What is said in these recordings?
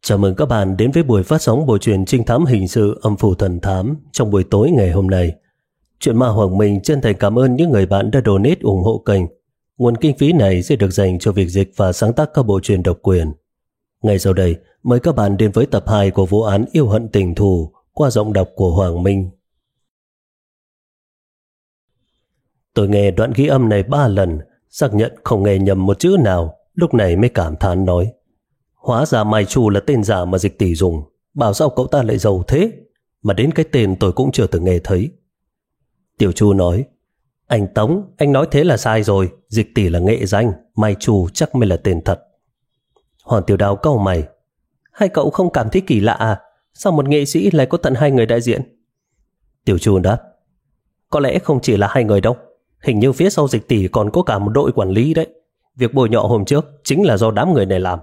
Chào mừng các bạn đến với buổi phát sóng bộ truyện trinh thám hình sự Âm Phủ Thần Thám trong buổi tối ngày hôm nay. Truyện ma Hoàng Minh chân thành cảm ơn những người bạn đã donate ủng hộ kênh. Nguồn kinh phí này sẽ được dành cho việc dịch và sáng tác các bộ truyện độc quyền. Ngay sau đây, mời các bạn đến với tập 2 của vụ án yêu hận tình thù qua giọng đọc của Hoàng Minh. Tôi nghe đoạn ghi âm này 3 lần, xác nhận không nghe nhầm một chữ nào, lúc này mới cảm thán nói: hóa ra Mai Chu là tên giả mà Dịch tỷ dùng, bảo sao cậu ta lại giàu thế, mà đến cái tên tôi cũng chưa từng nghe thấy. Tiểu Chu nói: anh Tống, anh nói thế là sai rồi, Dịch tỷ là nghệ danh, Mai Chu chắc mới là tên thật. Hoàng Tiểu Đào cau mày: hai cậu không cảm thấy kỳ lạ à? Sao một nghệ sĩ lại có tận 2 người đại diện? Tiểu Chu đáp: có lẽ không chỉ là 2 người đâu, hình như phía sau Dịch tỷ còn có cả một đội quản lý đấy. Việc bôi nhọ hôm trước chính là do đám người này làm.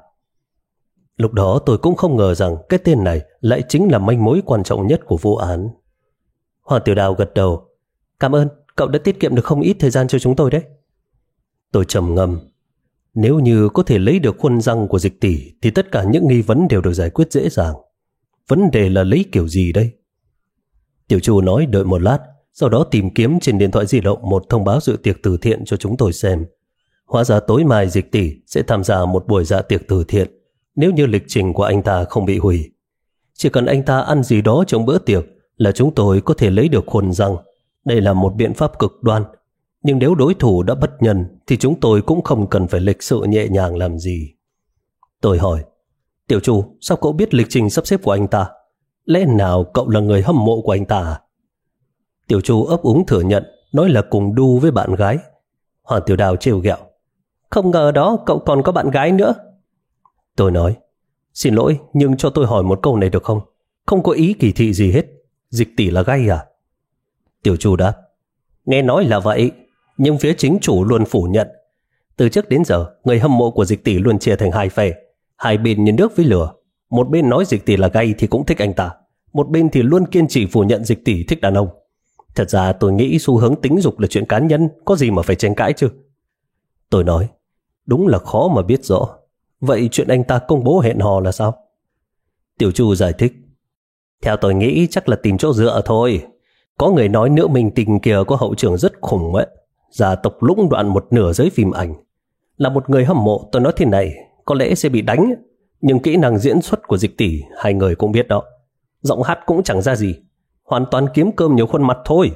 Lúc đó tôi cũng không ngờ rằng cái tên này lại chính là manh mối quan trọng nhất của vụ án. Hoàng Tiểu Đào gật đầu: cảm ơn, cậu đã tiết kiệm được không ít thời gian cho chúng tôi đấy. Tôi trầm ngâm. Nếu như có thể lấy được khuôn răng của Dịch tỷ thì tất cả những nghi vấn đều được giải quyết dễ dàng. Vấn đề là lấy kiểu gì đây? Tiểu Chu nói đợi một lát, sau đó tìm kiếm trên điện thoại di động một thông báo dự tiệc từ thiện cho chúng tôi xem. Hóa ra tối mai Dịch tỷ sẽ tham gia một buổi dạ tiệc từ thiện, nếu như lịch trình của anh ta không bị hủy. Chỉ cần anh ta ăn gì đó trong bữa tiệc là chúng tôi có thể lấy được khuôn răng. Đây là một biện pháp cực đoan, nhưng nếu đối thủ đã bất nhân thì chúng tôi cũng không cần phải lịch sự nhẹ nhàng làm gì. Tôi hỏi: Tiểu Chu, sao cậu biết lịch trình sắp xếp của anh ta? Lẽ nào cậu là người hâm mộ của anh ta à? Tiểu Chu ấp úng thừa nhận, nói là cùng đu với bạn gái. Hoàng Tiểu Đào trêu ghẹo: không ngờ đó cậu còn có bạn gái nữa. Tôi nói: xin lỗi, nhưng cho tôi hỏi một câu này được không? Không có ý kỳ thị gì hết. Dịch tỷ là gay à? Tiểu Chu đáp: nghe nói là vậy, nhưng phía chính chủ luôn phủ nhận. Từ trước đến giờ, người hâm mộ của Dịch tỷ luôn chia thành 2 phe, 2 bên như nước với lửa. Một bên nói Dịch tỷ là gay thì cũng thích anh ta, một bên thì luôn kiên trì phủ nhận Dịch tỷ thích đàn ông. Thật ra tôi nghĩ xu hướng tính dục là chuyện cá nhân, có gì mà phải tranh cãi chứ. Tôi nói: đúng là khó mà biết rõ. Vậy chuyện anh ta công bố hẹn hò là sao? Tiểu Chu giải thích: theo tôi nghĩ chắc là tìm chỗ dựa thôi. Có người nói nữ minh tinh kia có hậu trường rất khủng ấy, gia tộc lũng đoạn một nửa giới phim ảnh. Là một người hâm mộ, tôi nói thế này, có lẽ sẽ bị đánh, nhưng kỹ năng diễn xuất của Dịch tỷ 2 người cũng biết đó. Giọng hát cũng chẳng ra gì, hoàn toàn kiếm cơm nhiều khuôn mặt thôi.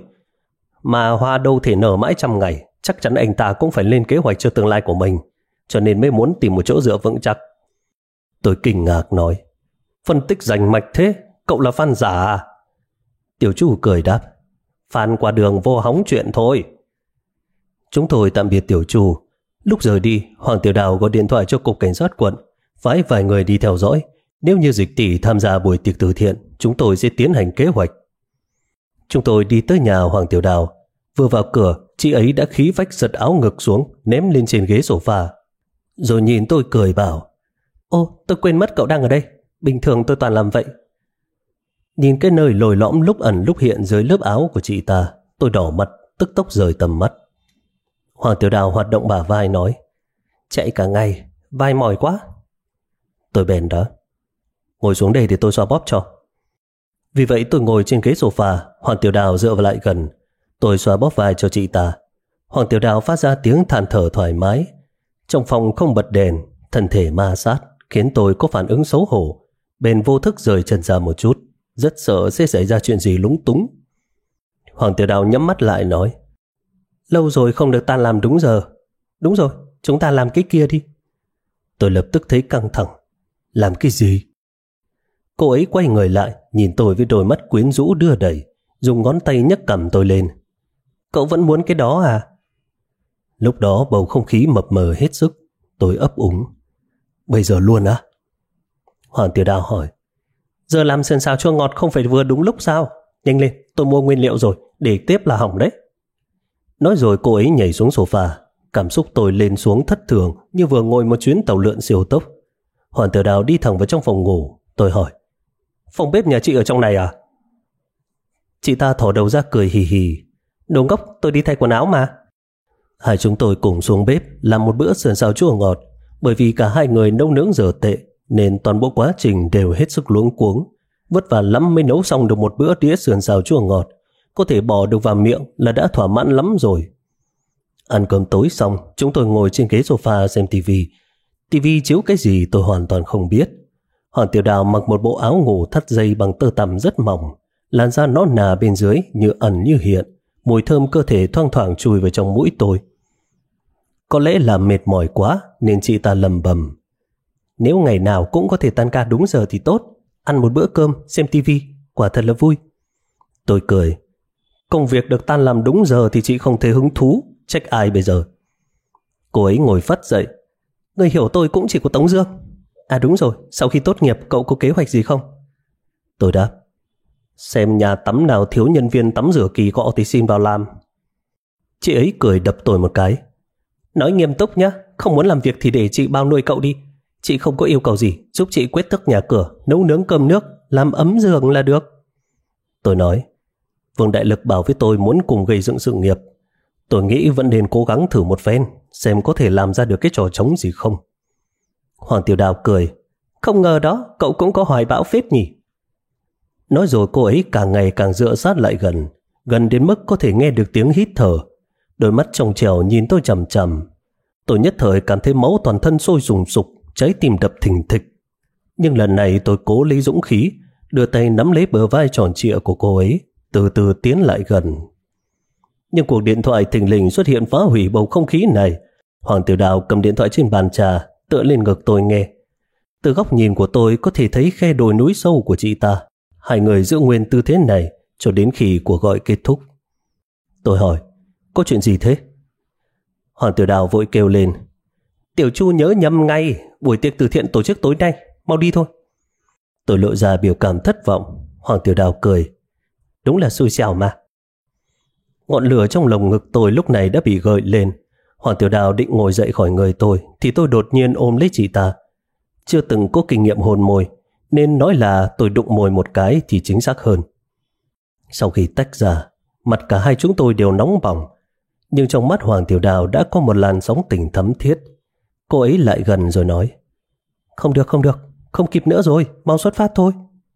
Mà hoa đâu thể nở mãi 100 ngày, chắc chắn anh ta cũng phải lên kế hoạch cho tương lai của mình, cho nên mới muốn tìm một chỗ dựa vững chắc. Tôi kinh ngạc nói: phân tích rành mạch thế, cậu là fan giả à? Tiểu Chu cười đáp: fan qua đường vô hóng chuyện thôi. Chúng tôi tạm biệt Tiểu Chu. Lúc rời đi, Hoàng Tiểu Đào gọi điện thoại cho cục cảnh sát quận, phái vài người đi theo dõi. Nếu như Dịch tỷ tham gia buổi tiệc từ thiện, chúng tôi sẽ tiến hành kế hoạch. Chúng tôi đi tới nhà Hoàng Tiểu Đào. Vừa vào cửa, chị ấy đã khí phách giật áo ngực xuống, ném lên trên ghế sofa, rồi nhìn tôi cười bảo: ô, tôi quên mất cậu đang ở đây. Bình thường tôi toàn làm vậy. Nhìn cái nơi lồi lõm lúc ẩn lúc hiện dưới lớp áo của chị ta, tôi đỏ mặt, tức tốc rời tầm mắt. Hoàng Tiểu Đào hoạt động bả vai nói: chạy cả ngày, vai mỏi quá. Tôi bèn đó: ngồi xuống đây để tôi xoa bóp cho. Vì vậy tôi ngồi trên ghế sofa, Hoàng Tiểu Đào dựa vào lại gần. Tôi xoa bóp vai cho chị ta. Hoàng Tiểu Đào phát ra tiếng than thở thoải mái. Trong phòng không bật đèn, thân thể ma sát khiến tôi có phản ứng xấu hổ, bèn vô thức rời chân ra một chút, rất sợ sẽ xảy ra chuyện gì lúng túng. Hoàng Tiểu Đào nhắm mắt lại nói: lâu rồi không được tan làm đúng giờ. Đúng rồi, chúng ta làm cái kia đi. Tôi lập tức thấy căng thẳng. Làm cái gì? Cô ấy quay người lại, nhìn tôi với đôi mắt quyến rũ đưa đẩy, dùng ngón tay nhấc cằm tôi lên. Cậu vẫn muốn cái đó à? Lúc đó bầu không khí mập mờ hết sức. Tôi ấp úng: bây giờ luôn á? Hoàng Tiểu Đào hỏi: giờ làm sườn xào chua ngọt không phải vừa đúng lúc sao? Nhanh lên, tôi mua nguyên liệu rồi, để tiếp là hỏng đấy. Nói rồi cô ấy nhảy xuống sofa. Cảm xúc tôi lên xuống thất thường, như vừa ngồi một chuyến tàu lượn siêu tốc. Hoàng Tiểu Đào đi thẳng vào trong phòng ngủ. Tôi hỏi: phòng bếp nhà chị ở trong này à? Chị ta thò đầu ra cười hì hì: đồ ngốc, tôi đi thay quần áo mà. Hai chúng tôi cùng xuống bếp làm một bữa sườn xào chua ngọt. Bởi vì cả 2 người nấu nướng dở tệ, nên toàn bộ quá trình đều hết sức luống cuống. Vất vả lắm mới nấu xong được một bữa đĩa sườn xào chua ngọt, có thể bỏ được vào miệng là đã thỏa mãn lắm rồi. Ăn cơm tối xong, chúng tôi ngồi trên ghế sofa xem tivi. Tivi chiếu cái gì tôi hoàn toàn không biết. Hoàng Tiểu Đào mặc một bộ áo ngủ thắt dây bằng tơ tằm rất mỏng, làn da nõn nà bên dưới như ẩn như hiện, mùi thơm cơ thể thoang thoảng chui vào trong mũi tôi. Có lẽ là mệt mỏi quá nên chị ta lầm bầm: nếu ngày nào cũng có thể tan ca đúng giờ thì tốt, ăn một bữa cơm, xem tivi, quả thật là vui. Tôi cười: công việc được tan làm đúng giờ thì chị không thấy hứng thú, trách ai bây giờ. Cô ấy ngồi phắt dậy: người hiểu tôi cũng chỉ có Tống Dương. À đúng rồi, sau khi tốt nghiệp cậu có kế hoạch gì không? Tôi đáp: xem nhà tắm nào thiếu nhân viên tắm rửa kỳ cọ thì xin vào làm. Chị ấy cười đập tôi một cái: nói nghiêm túc nhé, không muốn làm việc thì để chị bao nuôi cậu đi. Chị không có yêu cầu gì, giúp chị quét tước nhà cửa, nấu nướng cơm nước, làm ấm giường là được. Tôi nói: Vương Đại Lực bảo với tôi muốn cùng gây dựng sự nghiệp. Tôi nghĩ vẫn nên cố gắng thử một phen, xem có thể làm ra được cái trò trống gì không. Hoàng Tiểu Đào cười: không ngờ đó, cậu cũng có hoài bão phết nhỉ. Nói rồi cô ấy càng ngày càng dựa sát lại gần, gần đến mức có thể nghe được tiếng hít thở. Đôi mắt trong trẻo nhìn tôi chằm chằm. Tôi nhất thời cảm thấy máu toàn thân sôi sùng sục, trái tim đập thình thịch. Nhưng lần này tôi cố lấy dũng khí, đưa tay nắm lấy bờ vai tròn trịa của cô ấy, từ từ tiến lại gần. Nhưng cuộc điện thoại thình lình xuất hiện phá hủy bầu không khí này. Hoàng Tiểu Đào cầm điện thoại trên bàn trà, tựa lên ngực tôi nghe. Từ góc nhìn của tôi có thể thấy khe đồi núi sâu của chị ta. Hai người giữ nguyên tư thế này cho đến khi cuộc gọi kết thúc. Tôi hỏi: có chuyện gì thế? Hoàng Tiểu Đào vội kêu lên: Tiểu Chu nhớ nhầm ngay, buổi tiệc từ thiện tổ chức tối nay, mau đi thôi. Tôi lộ ra biểu cảm thất vọng. Hoàng Tiểu Đào cười: đúng là xui xẻo mà. Ngọn lửa trong lồng ngực tôi lúc này đã bị gợi lên. Hoàng Tiểu Đào định ngồi dậy khỏi người tôi thì tôi đột nhiên ôm lấy chị ta. Chưa từng có kinh nghiệm hôn môi nên nói là tôi đụng môi một cái thì chính xác hơn. Sau khi tách ra, mặt cả hai chúng tôi đều nóng bỏng, nhưng trong mắt Hoàng Tiểu Đào đã có một làn sóng tình thấm thiết. Cô ấy lại gần rồi nói: không được, không kịp nữa rồi, mau xuất phát thôi.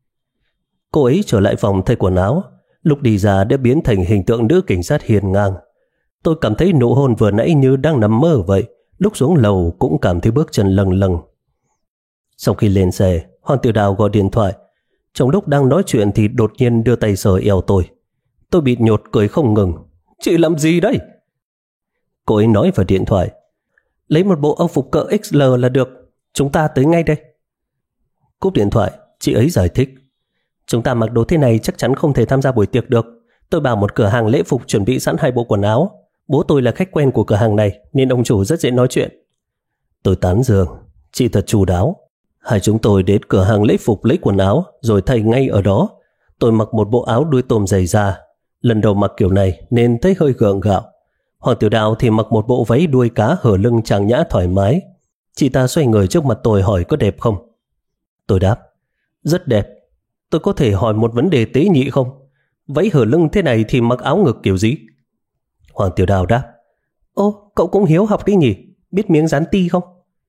Cô ấy trở lại phòng thay quần áo, lúc đi ra đã biến thành hình tượng nữ cảnh sát hiền ngang. Tôi cảm thấy nụ hôn vừa nãy như đang nằm mơ vậy, lúc xuống lầu cũng cảm thấy bước chân lâng lâng. Sau khi lên xe, Hoàng Tiểu Đào gọi điện thoại. Trong lúc đang nói chuyện thì đột nhiên đưa tay sờ eo tôi. Tôi bịt nhột cười không ngừng: chị làm gì đấy? Cô ấy nói vào điện thoại: lấy một bộ âu phục cỡ XL là được, chúng ta tới ngay đây. Cúp điện thoại, chị ấy giải thích: chúng ta mặc đồ thế này chắc chắn không thể tham gia buổi tiệc được. Tôi bảo một cửa hàng lễ phục chuẩn bị sẵn 2 bộ quần áo. Bố tôi là khách quen của cửa hàng này nên ông chủ rất dễ nói chuyện. Tôi tán dương: chị thật chu đáo. Hai chúng tôi đến cửa hàng lễ phục lấy quần áo rồi thay ngay ở đó. Tôi mặc một bộ áo đuôi tôm dày da, lần đầu mặc kiểu này nên thấy hơi gượng gạo. Hoàng Tiểu Đào thì mặc một bộ váy đuôi cá hở lưng trang nhã thoải mái. Chị ta xoay người trước mặt tôi hỏi có đẹp không. Tôi đáp: rất đẹp. Tôi có thể hỏi một vấn đề tế nhị không? Váy hở lưng thế này thì mặc áo ngực kiểu gì? Hoàng Tiểu Đào đáp: ô, cậu cũng hiếu học đi nhỉ, biết miếng dán ti không?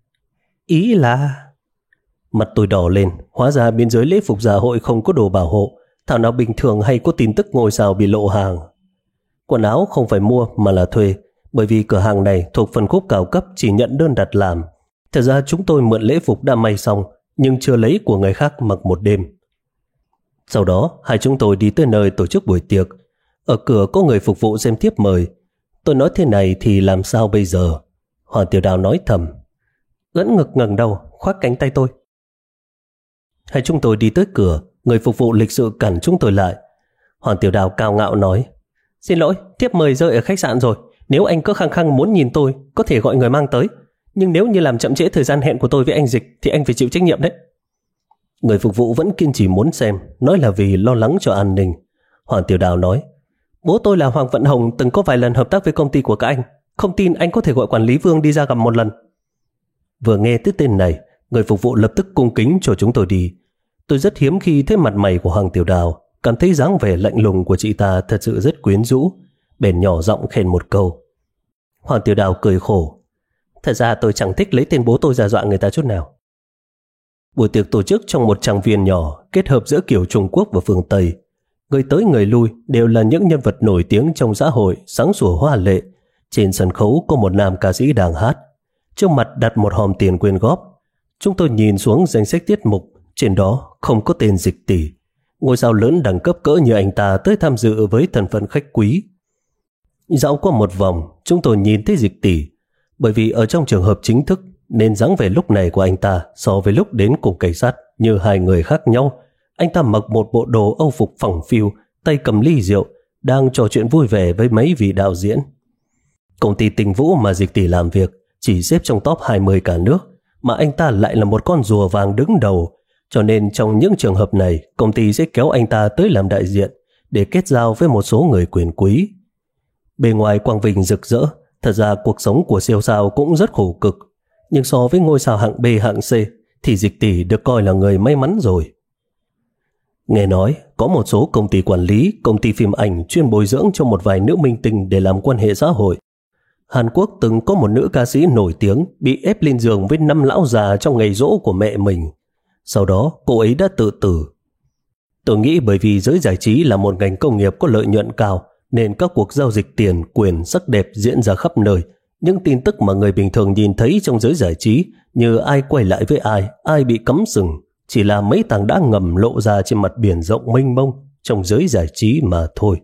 Ý là... Mặt tôi đỏ lên, hóa ra bên dưới lễ phục dạ hội không có đồ bảo hộ, thảo nào bình thường hay có tin tức ngôi sao bị lộ hàng. Quần áo không phải mua mà là thuê, bởi vì cửa hàng này thuộc phân khúc cao cấp chỉ nhận đơn đặt làm. Thật ra chúng tôi mượn lễ phục đã may xong, nhưng chưa lấy của người khác mặc một đêm. Sau đó, hai chúng tôi đi tới nơi tổ chức buổi tiệc. Ở cửa có người phục vụ xem thiếp mời. Tôi nói thế này thì làm sao bây giờ? Hoàng Tiểu Đào nói thầm: ưỡn ngực ngẩng đầu, khoác cánh tay tôi. Hai chúng tôi đi tới cửa, người phục vụ lịch sự cản chúng tôi lại. Hoàng Tiểu Đào cao ngạo nói: xin lỗi, thiếp mời rơi ở khách sạn rồi. Nếu anh cứ khăng khăng muốn nhìn tôi, có thể gọi người mang tới. Nhưng nếu như làm chậm trễ thời gian hẹn của tôi với anh Dịch thì anh phải chịu trách nhiệm đấy. Người phục vụ vẫn kiên trì muốn xem, nói là vì lo lắng cho an ninh. Hoàng Tiểu Đào nói: bố tôi là Hoàng Vận Hồng, từng có vài lần hợp tác với công ty của các anh. Không tin anh có thể gọi quản lý Vương đi ra gặp một lần. Vừa nghe tới tên này, người phục vụ lập tức cung kính cho chúng tôi đi. Tôi rất hiếm khi thấy mặt mày của Hoàng Tiểu Đào, cảm thấy dáng vẻ lạnh lùng của chị ta thật sự rất quyến rũ, bèn nhỏ giọng khen một câu. Hoàng Tiểu Đào cười khổ: thật ra tôi chẳng thích lấy tên bố tôi ra dọa người ta chút nào. Buổi tiệc tổ chức trong một trang viên nhỏ kết hợp giữa kiểu Trung Quốc và phương Tây. Người tới người lui đều là những nhân vật nổi tiếng trong xã hội, sáng sủa hoa lệ. Trên sân khấu có một nam ca sĩ đang hát. Trước mặt đặt một hòm tiền quyên góp. Chúng tôi nhìn xuống danh sách tiết mục, trên đó không có tên Dịch Tỷ. Ngôi sao lớn đẳng cấp cỡ như anh ta tới tham dự với thân phận khách quý. Dạo qua một vòng, chúng tôi nhìn thấy Dịch Tỷ. Bởi vì ở trong trường hợp chính thức, nên dáng vẻ lúc này của anh ta so với lúc đến cùng cảnh sát như hai người khác nhau. Anh ta mặc một bộ đồ âu phục phẳng phiu, tay cầm ly rượu, đang trò chuyện vui vẻ với mấy vị đạo diễn. Công ty Tình Vũ mà Dịch Tỷ làm việc chỉ xếp trong top 20 cả nước, mà anh ta lại là một con rùa vàng đứng đầu. Cho nên trong những trường hợp này, công ty sẽ kéo anh ta tới làm đại diện để kết giao với một số người quyền quý. Bề ngoài quang vinh rực rỡ, thật ra cuộc sống của siêu sao cũng rất khổ cực. Nhưng so với ngôi sao hạng B hạng C thì Dịch Tỷ được coi là người may mắn rồi. Nghe nói có một số công ty quản lý, công ty phim ảnh chuyên bồi dưỡng cho một vài nữ minh tinh để làm quan hệ xã hội. Hàn Quốc từng có một nữ ca sĩ nổi tiếng bị ép lên giường với 5 lão già trong ngày giỗ của mẹ mình. Sau đó cô ấy đã tự tử. Tôi nghĩ bởi vì giới giải trí là một ngành công nghiệp có lợi nhuận cao nên các cuộc giao dịch tiền, quyền, sắc đẹp diễn ra khắp nơi. Những tin tức mà người bình thường nhìn thấy trong giới giải trí như ai quay lại với ai bị cấm sừng, chỉ là mấy tảng đá ngầm lộ ra trên mặt biển rộng mênh mông trong giới giải trí mà thôi.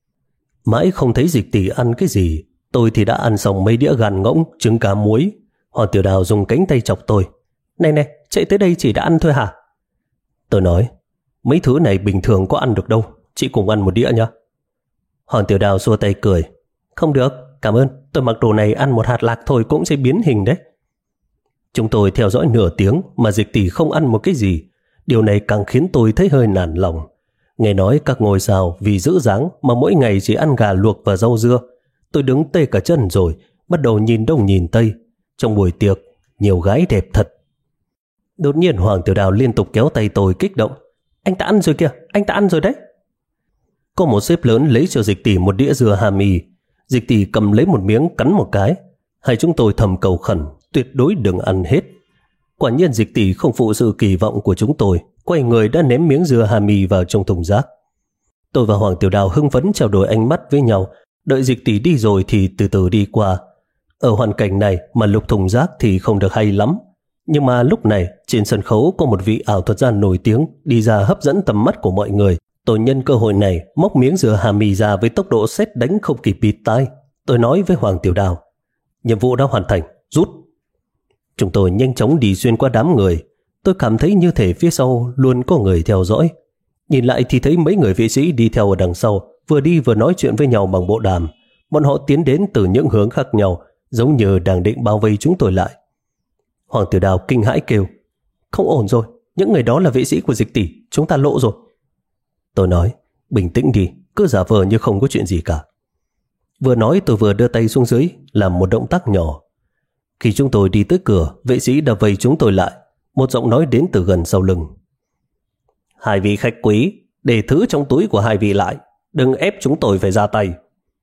Mãi không thấy Dịch Tỷ ăn cái gì, tôi thì đã ăn xong mấy đĩa gan ngỗng, trứng cá muối. Hoàng Tiểu Đào dùng cánh tay chọc tôi. Này, chạy tới đây chỉ đã ăn thôi hả? Tôi nói, mấy thứ này bình thường có ăn được đâu, chị cùng ăn một đĩa nhé. Hoàng Tiểu Đào xua tay cười. Không được, cảm ơn, tôi mặc đồ này ăn một hạt lạc thôi cũng sẽ biến hình đấy. Chúng tôi theo dõi nửa tiếng mà Dịch Tỷ không ăn một cái gì. Điều này càng khiến tôi thấy hơi nản lòng. Nghe nói các ngôi sao vì giữ dáng mà mỗi ngày chỉ ăn gà luộc và rau dưa. Tôi đứng tê cả chân rồi, bắt đầu nhìn đông nhìn tây. Trong buổi tiệc, nhiều gái đẹp thật. Đột nhiên Hoàng Tiểu Đào liên tục kéo tay tôi kích động. Anh ta ăn rồi kìa, anh ta ăn rồi đấy. Có một sếp lớn lấy cho Dịch Tỷ một đĩa dưa hami. Dịch Tỷ cầm lấy một miếng cắn một cái. Hai chúng tôi thầm cầu khẩn tuyệt đối đừng ăn hết. Quả nhiên Dịch Tỷ không phụ sự kỳ vọng của chúng tôi, quay người đã ném miếng dưa hami vào trong thùng rác. Tôi và Hoàng Tiểu Đào hưng phấn trao đổi ánh mắt với nhau. Đợi Dịch Tỷ đi rồi thì từ từ đi qua. Ở hoàn cảnh này mà lục thùng rác thì không được hay lắm. Nhưng mà lúc này trên sân khấu có một vị ảo thuật gia nổi tiếng đi ra hấp dẫn tầm mắt của mọi người. Tôi nhân cơ hội này móc miếng dưa hami ra với tốc độ sét đánh không kịp bịt tai. Tôi nói với Hoàng Tiểu Đào, nhiệm vụ đã hoàn thành, rút. Chúng tôi nhanh chóng đi xuyên qua đám người. Tôi cảm thấy như thể phía sau luôn có người theo dõi. Nhìn lại thì thấy mấy người vệ sĩ đi theo ở đằng sau, vừa đi vừa nói chuyện với nhau bằng bộ đàm. Bọn họ tiến đến từ những hướng khác nhau, giống như đang định bao vây chúng tôi lại. Hoàng Tiểu Đào kinh hãi kêu, không ổn rồi, những người đó là vệ sĩ của Dịch Tỷ, chúng ta lộ rồi. Tôi nói, bình tĩnh đi, cứ giả vờ như không có chuyện gì cả. Vừa nói tôi vừa đưa tay xuống dưới, làm một động tác nhỏ. Khi chúng tôi đi tới cửa, vệ sĩ đã vây chúng tôi lại. Một giọng nói đến từ gần sau lưng. Hai vị khách quý, để thứ trong túi của hai vị lại, đừng ép chúng tôi phải ra tay.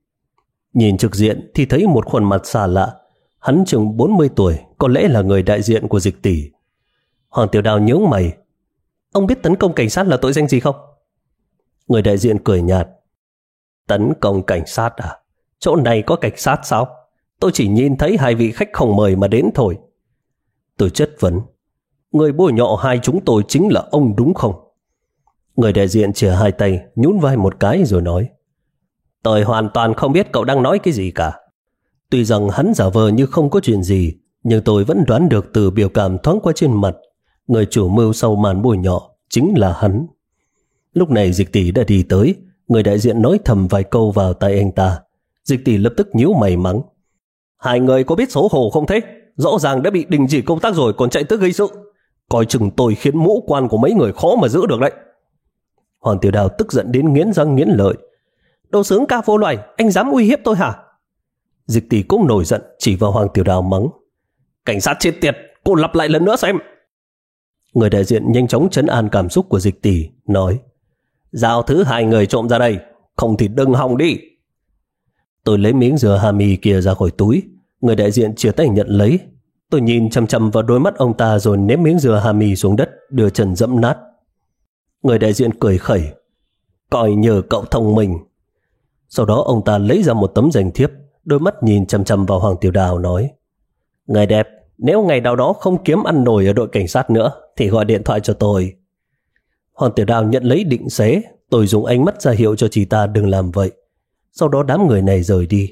Nhìn trực diện thì thấy một khuôn mặt xa lạ. Hắn chừng 40 tuổi, có lẽ là người đại diện của Dịch Tỷ. Hoàng Tiểu Đào nhướng mày. Ông biết tấn công cảnh sát là tội danh gì không? Người đại diện cười nhạt. Tấn công cảnh sát à? Chỗ này có cảnh sát sao? Tôi chỉ nhìn thấy hai vị khách không mời mà đến thôi. Tôi chất vấn. Người bôi nhọ hai chúng tôi chính là ông đúng không? Người đại diện chìa hai tay, nhún vai một cái rồi nói. Tôi hoàn toàn không biết cậu đang nói cái gì cả. Tuy rằng hắn giả vờ như không có chuyện gì, nhưng tôi vẫn đoán được từ biểu cảm thoáng qua trên mặt, người chủ mưu sau màn bôi nhọ chính là hắn. Lúc này Dịch Tỷ đã đi tới, người đại diện nói thầm vài câu vào tai anh ta. Dịch Tỷ lập tức nhíu mày mắng. Hai người có biết xấu hổ không thế? Rõ ràng đã bị đình chỉ công tác rồi còn chạy tới gây sự. Coi chừng tôi khiến mũ quan của mấy người khó mà giữ được đấy. Hoàng Tiểu Đào tức giận đến nghiến răng nghiến lợi. Đồ sướng ca vô loài, anh dám uy hiếp tôi hả? Dịch Tỷ cũng nổi giận chỉ vào Hoàng Tiểu Đào mắng. Cảnh sát chết tiệt, cô lặp lại lần nữa xem. Người đại diện nhanh chóng trấn an cảm xúc của Dịch Tỷ, nói. Giao thứ hai người trộm ra đây, không thì đừng hòng đi. Tôi lấy miếng dừa hami kia ra khỏi túi. Người đại diện chia tay nhận lấy. Tôi nhìn chằm chằm vào đôi mắt ông ta rồi ném miếng dưa hami xuống đất, đưa chân dẫm nát. Người đại diện cười khẩy, coi nhờ cậu thông minh. Sau đó ông ta lấy ra một tấm danh thiếp, đôi mắt nhìn chằm chằm vào Hoàng Tiểu Đào nói: Người đẹp, nếu ngày nào đó không kiếm ăn nổi ở đội cảnh sát nữa thì gọi điện thoại cho tôi. Hoàng Tiểu Đào nhận lấy định xế. Tôi dùng ánh mắt ra hiệu cho chị ta đừng làm vậy. Sau đó đám người này rời đi.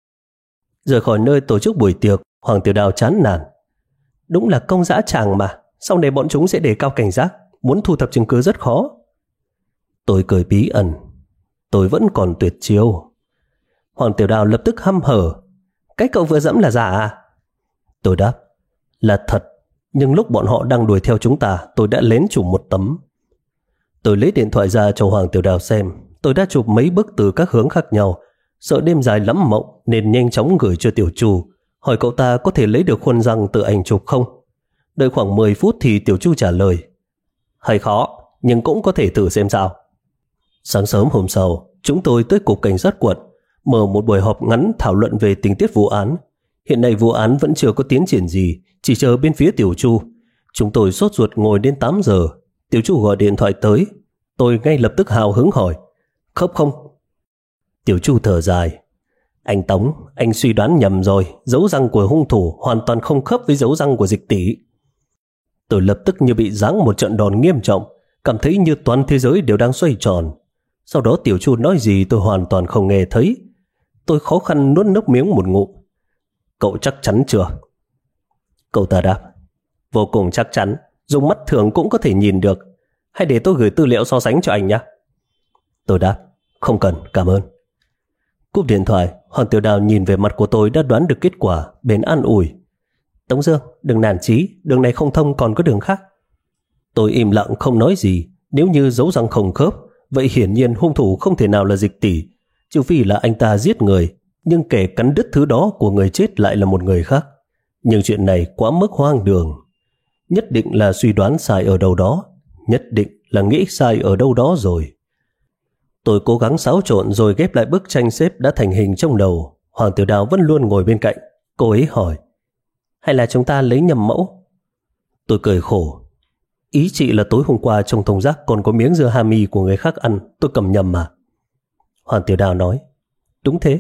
Rời khỏi nơi tổ chức buổi tiệc, Hoàng Tiểu Đào chán nản. Đúng là công dã tràng mà, sau này bọn chúng sẽ đề cao cảnh giác, muốn thu thập chứng cứ rất khó. Tôi cười bí ẩn, tôi vẫn còn tuyệt chiêu. Hoàng Tiểu Đào lập tức hăm hở: Cái cậu vừa dẫm là giả à? Tôi đáp: Là thật, nhưng lúc bọn họ đang đuổi theo chúng ta, tôi đã lén chụp một tấm. Tôi lấy điện thoại ra cho Hoàng Tiểu Đào xem. Tôi đã chụp mấy bức từ các hướng khác nhau. Sợ đêm dài lắm mộng nên nhanh chóng gửi cho Tiểu Chu, hỏi cậu ta có thể lấy được khuôn răng từ ảnh chụp không. Đợi khoảng 10 phút thì Tiểu Chu trả lời: Hơi khó, nhưng cũng có thể thử xem sao. Sáng sớm hôm sau, chúng tôi tới cục cảnh sát quận, mở một buổi họp ngắn thảo luận về tình tiết vụ án. Hiện nay vụ án vẫn chưa có tiến triển gì, chỉ chờ bên phía Tiểu Chu. Chúng tôi sốt ruột ngồi đến 8 giờ. Tiểu Chu gọi điện thoại tới. Tôi ngay lập tức hào hứng hỏi: Khớp không? Tiểu Chu thở dài: Anh Tống, anh suy đoán nhầm rồi. Dấu răng của hung thủ hoàn toàn không khớp với dấu răng của Dịch Tỷ. Tôi lập tức như bị giáng một trận đòn nghiêm trọng, cảm thấy như toàn thế giới đều đang xoay tròn. Sau đó Tiểu Chu nói gì tôi hoàn toàn không nghe thấy. Tôi khó khăn nuốt nước miếng một ngụm. Cậu chắc chắn chưa? Cậu ta đáp: Vô cùng chắc chắn, dùng mắt thường cũng có thể nhìn được. Hay để tôi gửi tư liệu so sánh cho anh nhé? Tôi đáp: Không cần, cảm ơn. Cúp điện thoại, Hoàng Tiểu Đào nhìn về mặt của tôi đã đoán được kết quả, bèn an ủi: Tống Dương, đừng nản chí, đường này không thông còn có đường khác. Tôi im lặng không nói gì. Nếu như dấu răng không khớp, vậy hiển nhiên hung thủ không thể nào là Dịch Tỷ, trừ phi là anh ta giết người, nhưng kẻ cắn đứt thứ đó của người chết lại là một người khác. Nhưng chuyện này quá mức hoang đường. Nhất định là suy đoán sai ở đâu đó, nhất định là nghĩ sai ở đâu đó rồi. Tôi cố gắng xáo trộn rồi ghép lại bức tranh xếp đã thành hình trong đầu. Hoàng Tiểu Đào vẫn luôn ngồi bên cạnh. Cô ấy hỏi: Hay là chúng ta lấy nhầm mẫu? Tôi cười khổ: Ý chị là tối hôm qua trong thùng rác còn có miếng dưa hami của người khác ăn, tôi cầm nhầm mà. Hoàng Tiểu Đào nói: Đúng thế.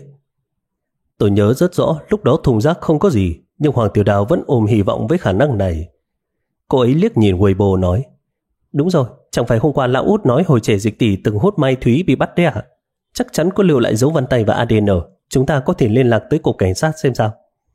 Tôi nhớ rất rõ lúc đó thùng rác không có gì, nhưng Hoàng Tiểu Đào vẫn ôm hy vọng với khả năng này. Cô ấy liếc nhìn Weibo nói: Đúng rồi, chẳng phải hôm qua lão út nói hồi trẻ Dịch Tỷ từng hút Mai Thúy bị bắt đấy à? Chắc chắn có lưu lại dấu vân tay và ADN. Chúng ta có thể liên lạc tới cục cảnh sát xem sao.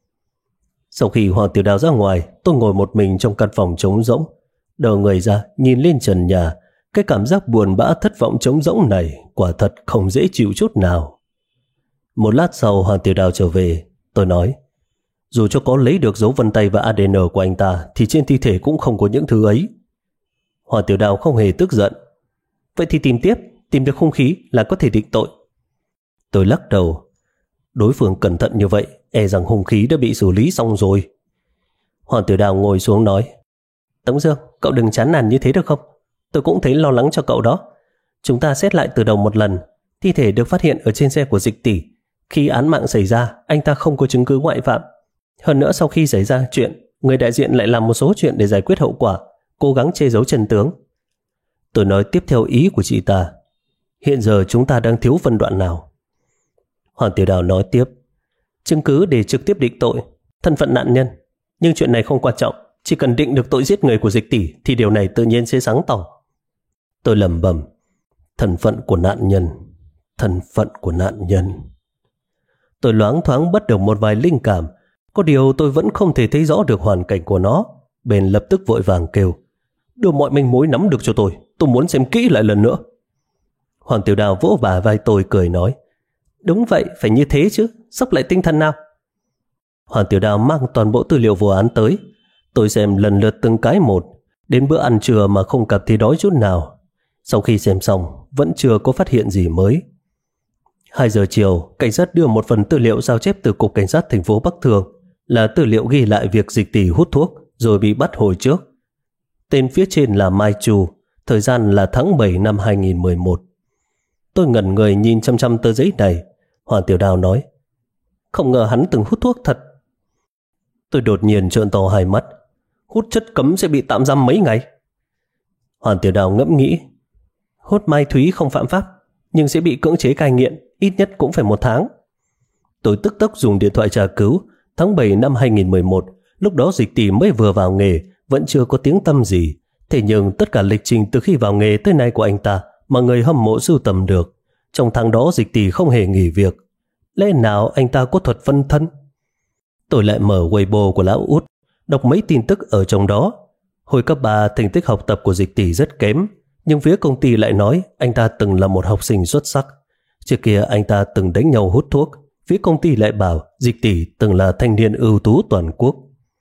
Sau khi Hoàng Tiểu Đào ra ngoài, tôi ngồi một mình trong căn phòng trống rỗng, đờ người ra nhìn lên trần nhà. Cái cảm giác buồn bã thất vọng trống rỗng này quả thật không dễ chịu chút nào. Một lát sau Hoàng Tiểu Đào trở về. Tôi nói: Dù cho có lấy được dấu vân tay và ADN của anh ta thì trên thi thể cũng không có những thứ ấy. Hoàng Tiểu Đào không hề tức giận: Vậy thì tìm tiếp, tìm được hung khí là có thể định tội. Tôi lắc đầu: Đối phương cẩn thận như vậy, e rằng hung khí đã bị xử lý xong rồi. Hoàng Tiểu Đào ngồi xuống nói: Tống Dương, cậu đừng chán nản như thế được không? Tôi cũng thấy lo lắng cho cậu đó. Chúng ta xét lại từ đầu một lần. Thi thể được phát hiện ở trên xe của Dịch Tỷ. Khi án mạng xảy ra, anh ta không có chứng cứ ngoại phạm. Hơn nữa sau khi xảy ra chuyện, người đại diện lại làm một số chuyện để giải quyết hậu quả, cố gắng che giấu chân tướng. Tôi nói tiếp theo ý của chị ta: Hiện giờ chúng ta đang thiếu phân đoạn nào? Hoàng Tiểu Đào nói tiếp: Chứng cứ để trực tiếp định tội, thân phận nạn nhân. Nhưng chuyện này không quan trọng, chỉ cần định được tội giết người của Dịch Tỷ thì điều này tự nhiên sẽ sáng tỏ. Tôi lẩm bẩm: Thân phận của nạn nhân, thân phận của nạn nhân. Tôi loáng thoáng bắt được một vài linh cảm, có điều tôi vẫn không thể thấy rõ được hoàn cảnh của nó, bèn lập tức vội vàng kêu: Đưa mọi manh mối nắm được cho tôi muốn xem kỹ lại lần nữa. Hoàng Tiểu Đào vỗ bả vai tôi cười nói: Đúng vậy, phải như thế chứ, sốc lại tinh thần nào. Hoàng Tiểu Đào mang toàn bộ tư liệu vụ án tới. Tôi xem lần lượt từng cái một. Đến bữa ăn trưa mà không cảm thấy đói chút nào. Sau khi xem xong vẫn chưa có phát hiện gì mới. 2 giờ chiều, cảnh sát đưa một phần tư liệu sao chép từ cục cảnh sát thành phố Bắc Thường, là tư liệu ghi lại việc Dịch Tỷ hút thuốc rồi bị bắt hồi trước. Tên phía trên là Mai Chu, thời gian là tháng 7 năm 2011. Tôi ngẩn người nhìn chăm chăm tờ giấy này. Hoàng Tiểu Đào nói: Không ngờ hắn từng hút thuốc thật. Tôi đột nhiên trợn to hai mắt. Hút chất cấm sẽ bị tạm giam mấy ngày? Hoàng Tiểu Đào ngẫm nghĩ. Hút mai thúy không phạm pháp, nhưng sẽ bị cưỡng chế cai nghiện, ít nhất cũng phải 1 tháng. Tôi tức tốc dùng điện thoại tra cứu. Tháng 7 năm 2011, lúc đó Dịch Tỷ mới vừa vào nghề, vẫn chưa có tiếng tăm gì. Thế nhưng tất cả lịch trình từ khi vào nghề tới nay của anh ta mà người hâm mộ sưu tầm được. Trong tháng đó Dịch Tỷ không hề nghỉ việc. Lẽ nào anh ta có thuật phân thân? Tôi lại mở Weibo của lão Út, đọc mấy tin tức ở trong đó. Hồi cấp 3, thành tích học tập của Dịch Tỷ rất kém, nhưng phía công ty lại nói anh ta từng là một học sinh xuất sắc. Trước kia anh ta từng đánh nhau hút thuốc, phía công ty lại bảo Dịch Tỷ từng là thanh niên ưu tú toàn quốc.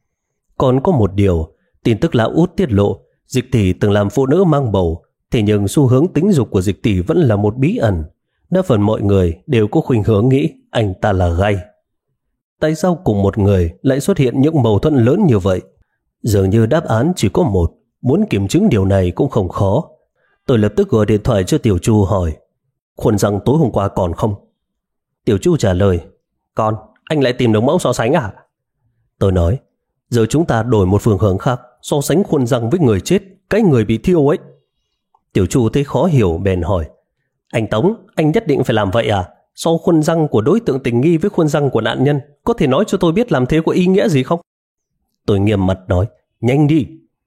Còn có một điều, tin tức lão Út tiết lộ Dịch Tỷ từng làm phụ nữ mang bầu, thế nhưng xu hướng tính dục của Dịch Tỷ vẫn là một bí ẩn. Đa phần mọi người đều có khuynh hướng nghĩ anh ta là gay. Tại sao cùng một người lại xuất hiện những mâu thuẫn lớn như vậy? Dường như đáp án chỉ có một, muốn kiểm chứng điều này cũng không khó. Tôi lập tức gọi điện thoại cho Tiểu Chu hỏi, khuôn răng tối hôm qua còn không? Tiểu Chu trả lời, còn, anh lại tìm được mẫu so sánh à? Tôi nói, giờ chúng ta đổi một phương hướng khác, so sánh khuôn răng với người chết, cái người bị thiêu ấy. Tiểu Chu thấy khó hiểu bèn hỏi, anh Tống, anh nhất định phải làm vậy à? So khuôn răng của đối tượng tình nghi với khuôn răng của nạn nhân, có thể nói cho tôi biết làm thế có ý nghĩa gì không? Tôi nghiêm mặt nói, nhanh đi.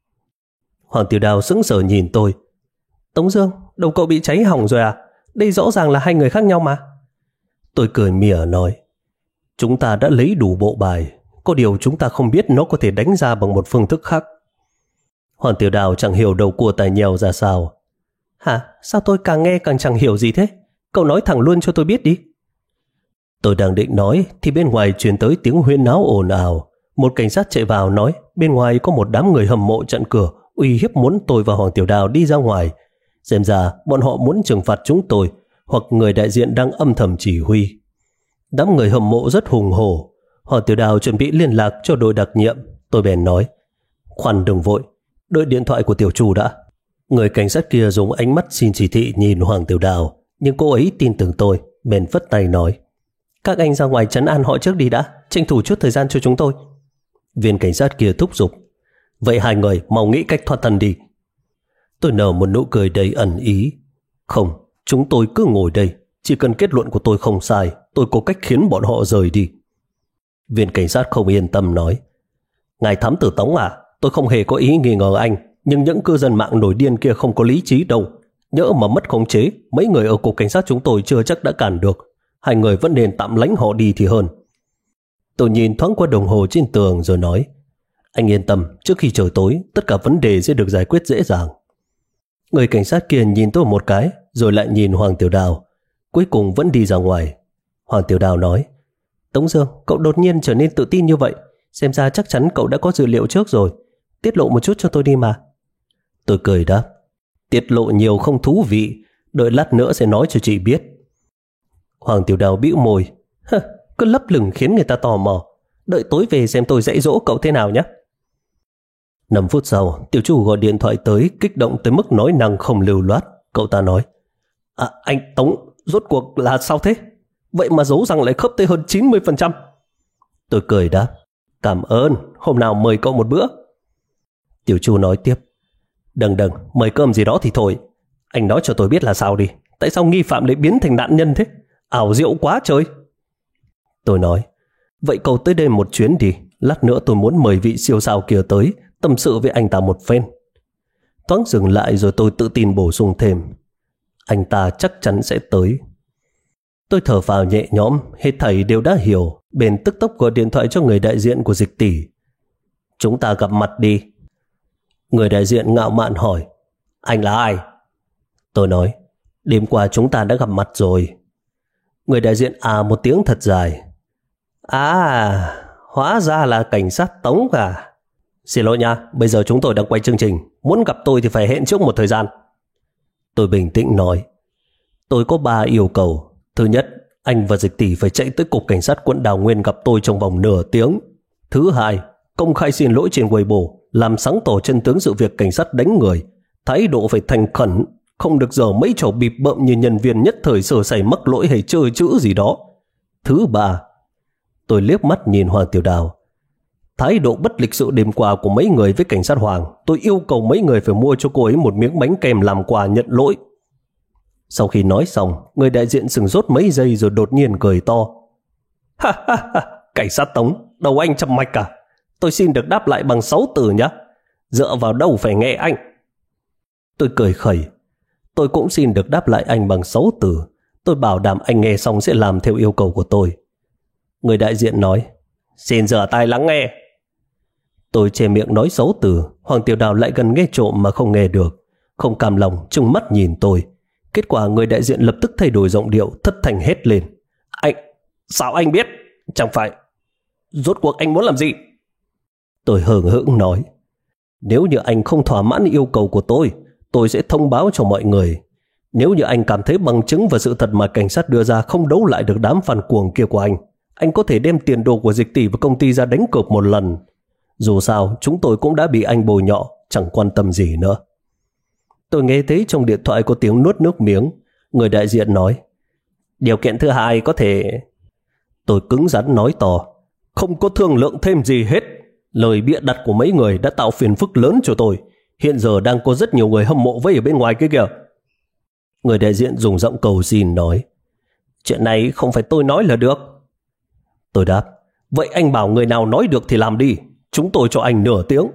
Hoàng Tiểu Đào sững sờ nhìn tôi. Tống Dương, đầu cậu bị cháy hỏng rồi à? Đây rõ ràng là hai người khác nhau mà. Tôi cười mỉa nói, chúng ta đã lấy đủ bộ bài, có điều chúng ta không biết nó có thể đánh ra bằng một phương thức khác. Hoàng Tiểu Đào chẳng hiểu đầu cua tai nheo ra sao. Hả? Sao tôi càng nghe càng chẳng hiểu gì thế? Cậu nói thẳng luôn cho tôi biết đi. Tôi đang định nói thì bên ngoài truyền tới tiếng huyên náo ồn ào. Một cảnh sát chạy vào nói bên ngoài có một đám người hâm mộ chặn cửa, uy hiếp muốn tôi và Hoàng Tiểu Đào đi ra ngoài. Xem ra bọn họ muốn trừng phạt chúng tôi, hoặc người đại diện đang âm thầm chỉ huy. Đám người hâm mộ rất hùng hổ. Hoàng Tiểu Đào chuẩn bị liên lạc cho đội đặc nhiệm. Tôi bèn nói, khoan đừng vội, đợi điện thoại của Tiểu Chu đã. Người cảnh sát kia dùng ánh mắt xin chỉ thị nhìn Hoàng Tiểu Đào, nhưng cô ấy tin tưởng tôi, bèn vất tay nói, các anh ra ngoài trấn an họ trước đi đã, tranh thủ chút thời gian cho chúng tôi. Viên cảnh sát kia thúc giục, vậy hai người mau nghĩ cách thoát thân đi. Tôi nở một nụ cười đầy ẩn ý. Không, chúng tôi cứ ngồi đây, chỉ cần kết luận của tôi không sai, tôi có cách khiến bọn họ rời đi. Viên cảnh sát không yên tâm nói, ngài thám tử Tống à, tôi không hề có ý nghi ngờ anh, nhưng những cư dân mạng nổi điên kia không có lý trí đâu. Nhỡ mà mất khống chế, mấy người ở cục cảnh sát chúng tôi chưa chắc đã cản được. Hai người vẫn nên tạm lánh họ đi thì hơn. Tôi nhìn thoáng qua đồng hồ trên tường rồi nói, anh yên tâm, trước khi trời tối, tất cả vấn đề sẽ được giải quyết dễ dàng. Người cảnh sát kia nhìn tôi một cái, rồi lại nhìn Hoàng Tiểu Đào. Cuối cùng vẫn đi ra ngoài. Hoàng Tiểu Đào nói, Tống Dương, cậu đột nhiên trở nên tự tin như vậy, xem ra chắc chắn cậu đã có dữ liệu trước rồi. Tiết lộ một chút cho tôi đi mà. Tôi cười đáp, tiết lộ nhiều không thú vị, đợi lát nữa sẽ nói cho chị biết. Hoàng Tiểu Đào bĩu môi, cứ lấp lửng khiến người ta tò mò. Đợi tối về xem tôi dạy dỗ cậu thế nào nhé. 5 phút sau, Tiểu Chu gọi điện thoại tới, kích động tới mức nói năng không lưu loát. Cậu ta nói, anh Tống, rốt cuộc là sao thế? Vậy mà dấu răng lại khớp tới hơn 90%. Tôi cười đáp, cảm ơn, hôm nào mời cậu một bữa. Tiểu Chu nói tiếp, đừng, mời cơm gì đó thì thôi. Anh nói cho tôi biết là sao đi, tại sao nghi phạm lại biến thành nạn nhân thế? Ảo diệu quá trời. Tôi nói, vậy cậu tới đây một chuyến đi, lát nữa tôi muốn mời vị siêu sao kia tới, tâm sự với anh ta một phen. Thoáng dừng lại rồi tôi tự tin bổ sung thêm, anh ta chắc chắn sẽ tới. Tôi thở phào nhẹ nhõm, hết thảy đều đã hiểu, bèn tức tốc gọi điện thoại cho người đại diện của Dịch Tỷ. Chúng ta gặp mặt đi. Người đại diện ngạo mạn hỏi, anh là ai? Tôi nói, đêm qua chúng ta đã gặp mặt rồi. Người đại diện một tiếng thật dài. Hóa ra là cảnh sát Tống à. Xin lỗi nha, bây giờ chúng tôi đang quay chương trình, muốn gặp tôi thì phải hẹn trước một thời gian. Tôi bình tĩnh nói, tôi có 3 yêu cầu. Thứ nhất, anh và Dịch Tỷ phải chạy tới cục cảnh sát quận Đào Nguyên gặp tôi trong vòng nửa tiếng. Thứ hai, công khai xin lỗi trên Weibo, làm sáng tỏ chân tướng sự việc cảnh sát đánh người. Thái độ phải thành khẩn, không được dở mấy trò bịp bợm như nhân viên nhất thời sơ sẩy mắc lỗi hay chơi chữ gì đó. Thứ ba, tôi liếc mắt nhìn Hoàng Tiểu Đào. Thái độ bất lịch sự đêm qua của mấy người với cảnh sát Hoàng, tôi yêu cầu mấy người phải mua cho cô ấy một miếng bánh kem làm quà nhận lỗi. Sau khi nói xong, người đại diện sửng sốt mấy giây rồi đột nhiên cười to. Ha ha ha, cảnh sát Tống, đầu anh châm mạch à? Tôi xin được đáp lại bằng 6 từ nhé. Dựa vào đâu phải nghe anh? Tôi cười khẩy. Tôi cũng xin được đáp lại anh bằng 6 từ. Tôi bảo đảm anh nghe xong sẽ làm theo yêu cầu của tôi. Người đại diện nói, xin rửa tai lắng nghe. Tôi che miệng nói 6 từ. Hoàng Tiểu Đào lại gần nghe trộm mà không nghe được. Không cam lòng trừng mắt nhìn tôi. Kết quả người đại diện lập tức thay đổi giọng điệu, thất thanh hét lên. Anh, sao anh biết? Chẳng phải, rốt cuộc anh muốn làm gì? Tôi hờn hững nói, nếu như anh không thỏa mãn yêu cầu của tôi sẽ thông báo cho mọi người. Nếu như anh cảm thấy bằng chứng và sự thật mà cảnh sát đưa ra không đấu lại được đám phản cuồng kia của anh có thể đem tiền đồ của Dịch Tỷ và công ty ra đánh cược một lần. Dù sao, chúng tôi cũng đã bị anh bồi nhọ, chẳng quan tâm gì nữa. Tôi nghe thấy trong điện thoại có tiếng nuốt nước miếng. Người đại diện nói, điều kiện thứ hai có thể... Tôi cứng rắn nói to, không có thương lượng thêm gì hết. Lời bịa đặt của mấy người đã tạo phiền phức lớn cho tôi. Hiện giờ đang có rất nhiều người hâm mộ vây ở bên ngoài kia kìa. Người đại diện dùng giọng cầu xin nói, chuyện này không phải tôi nói là được. Tôi đáp, vậy anh bảo người nào nói được thì làm đi. Chúng tôi cho anh nửa tiếng.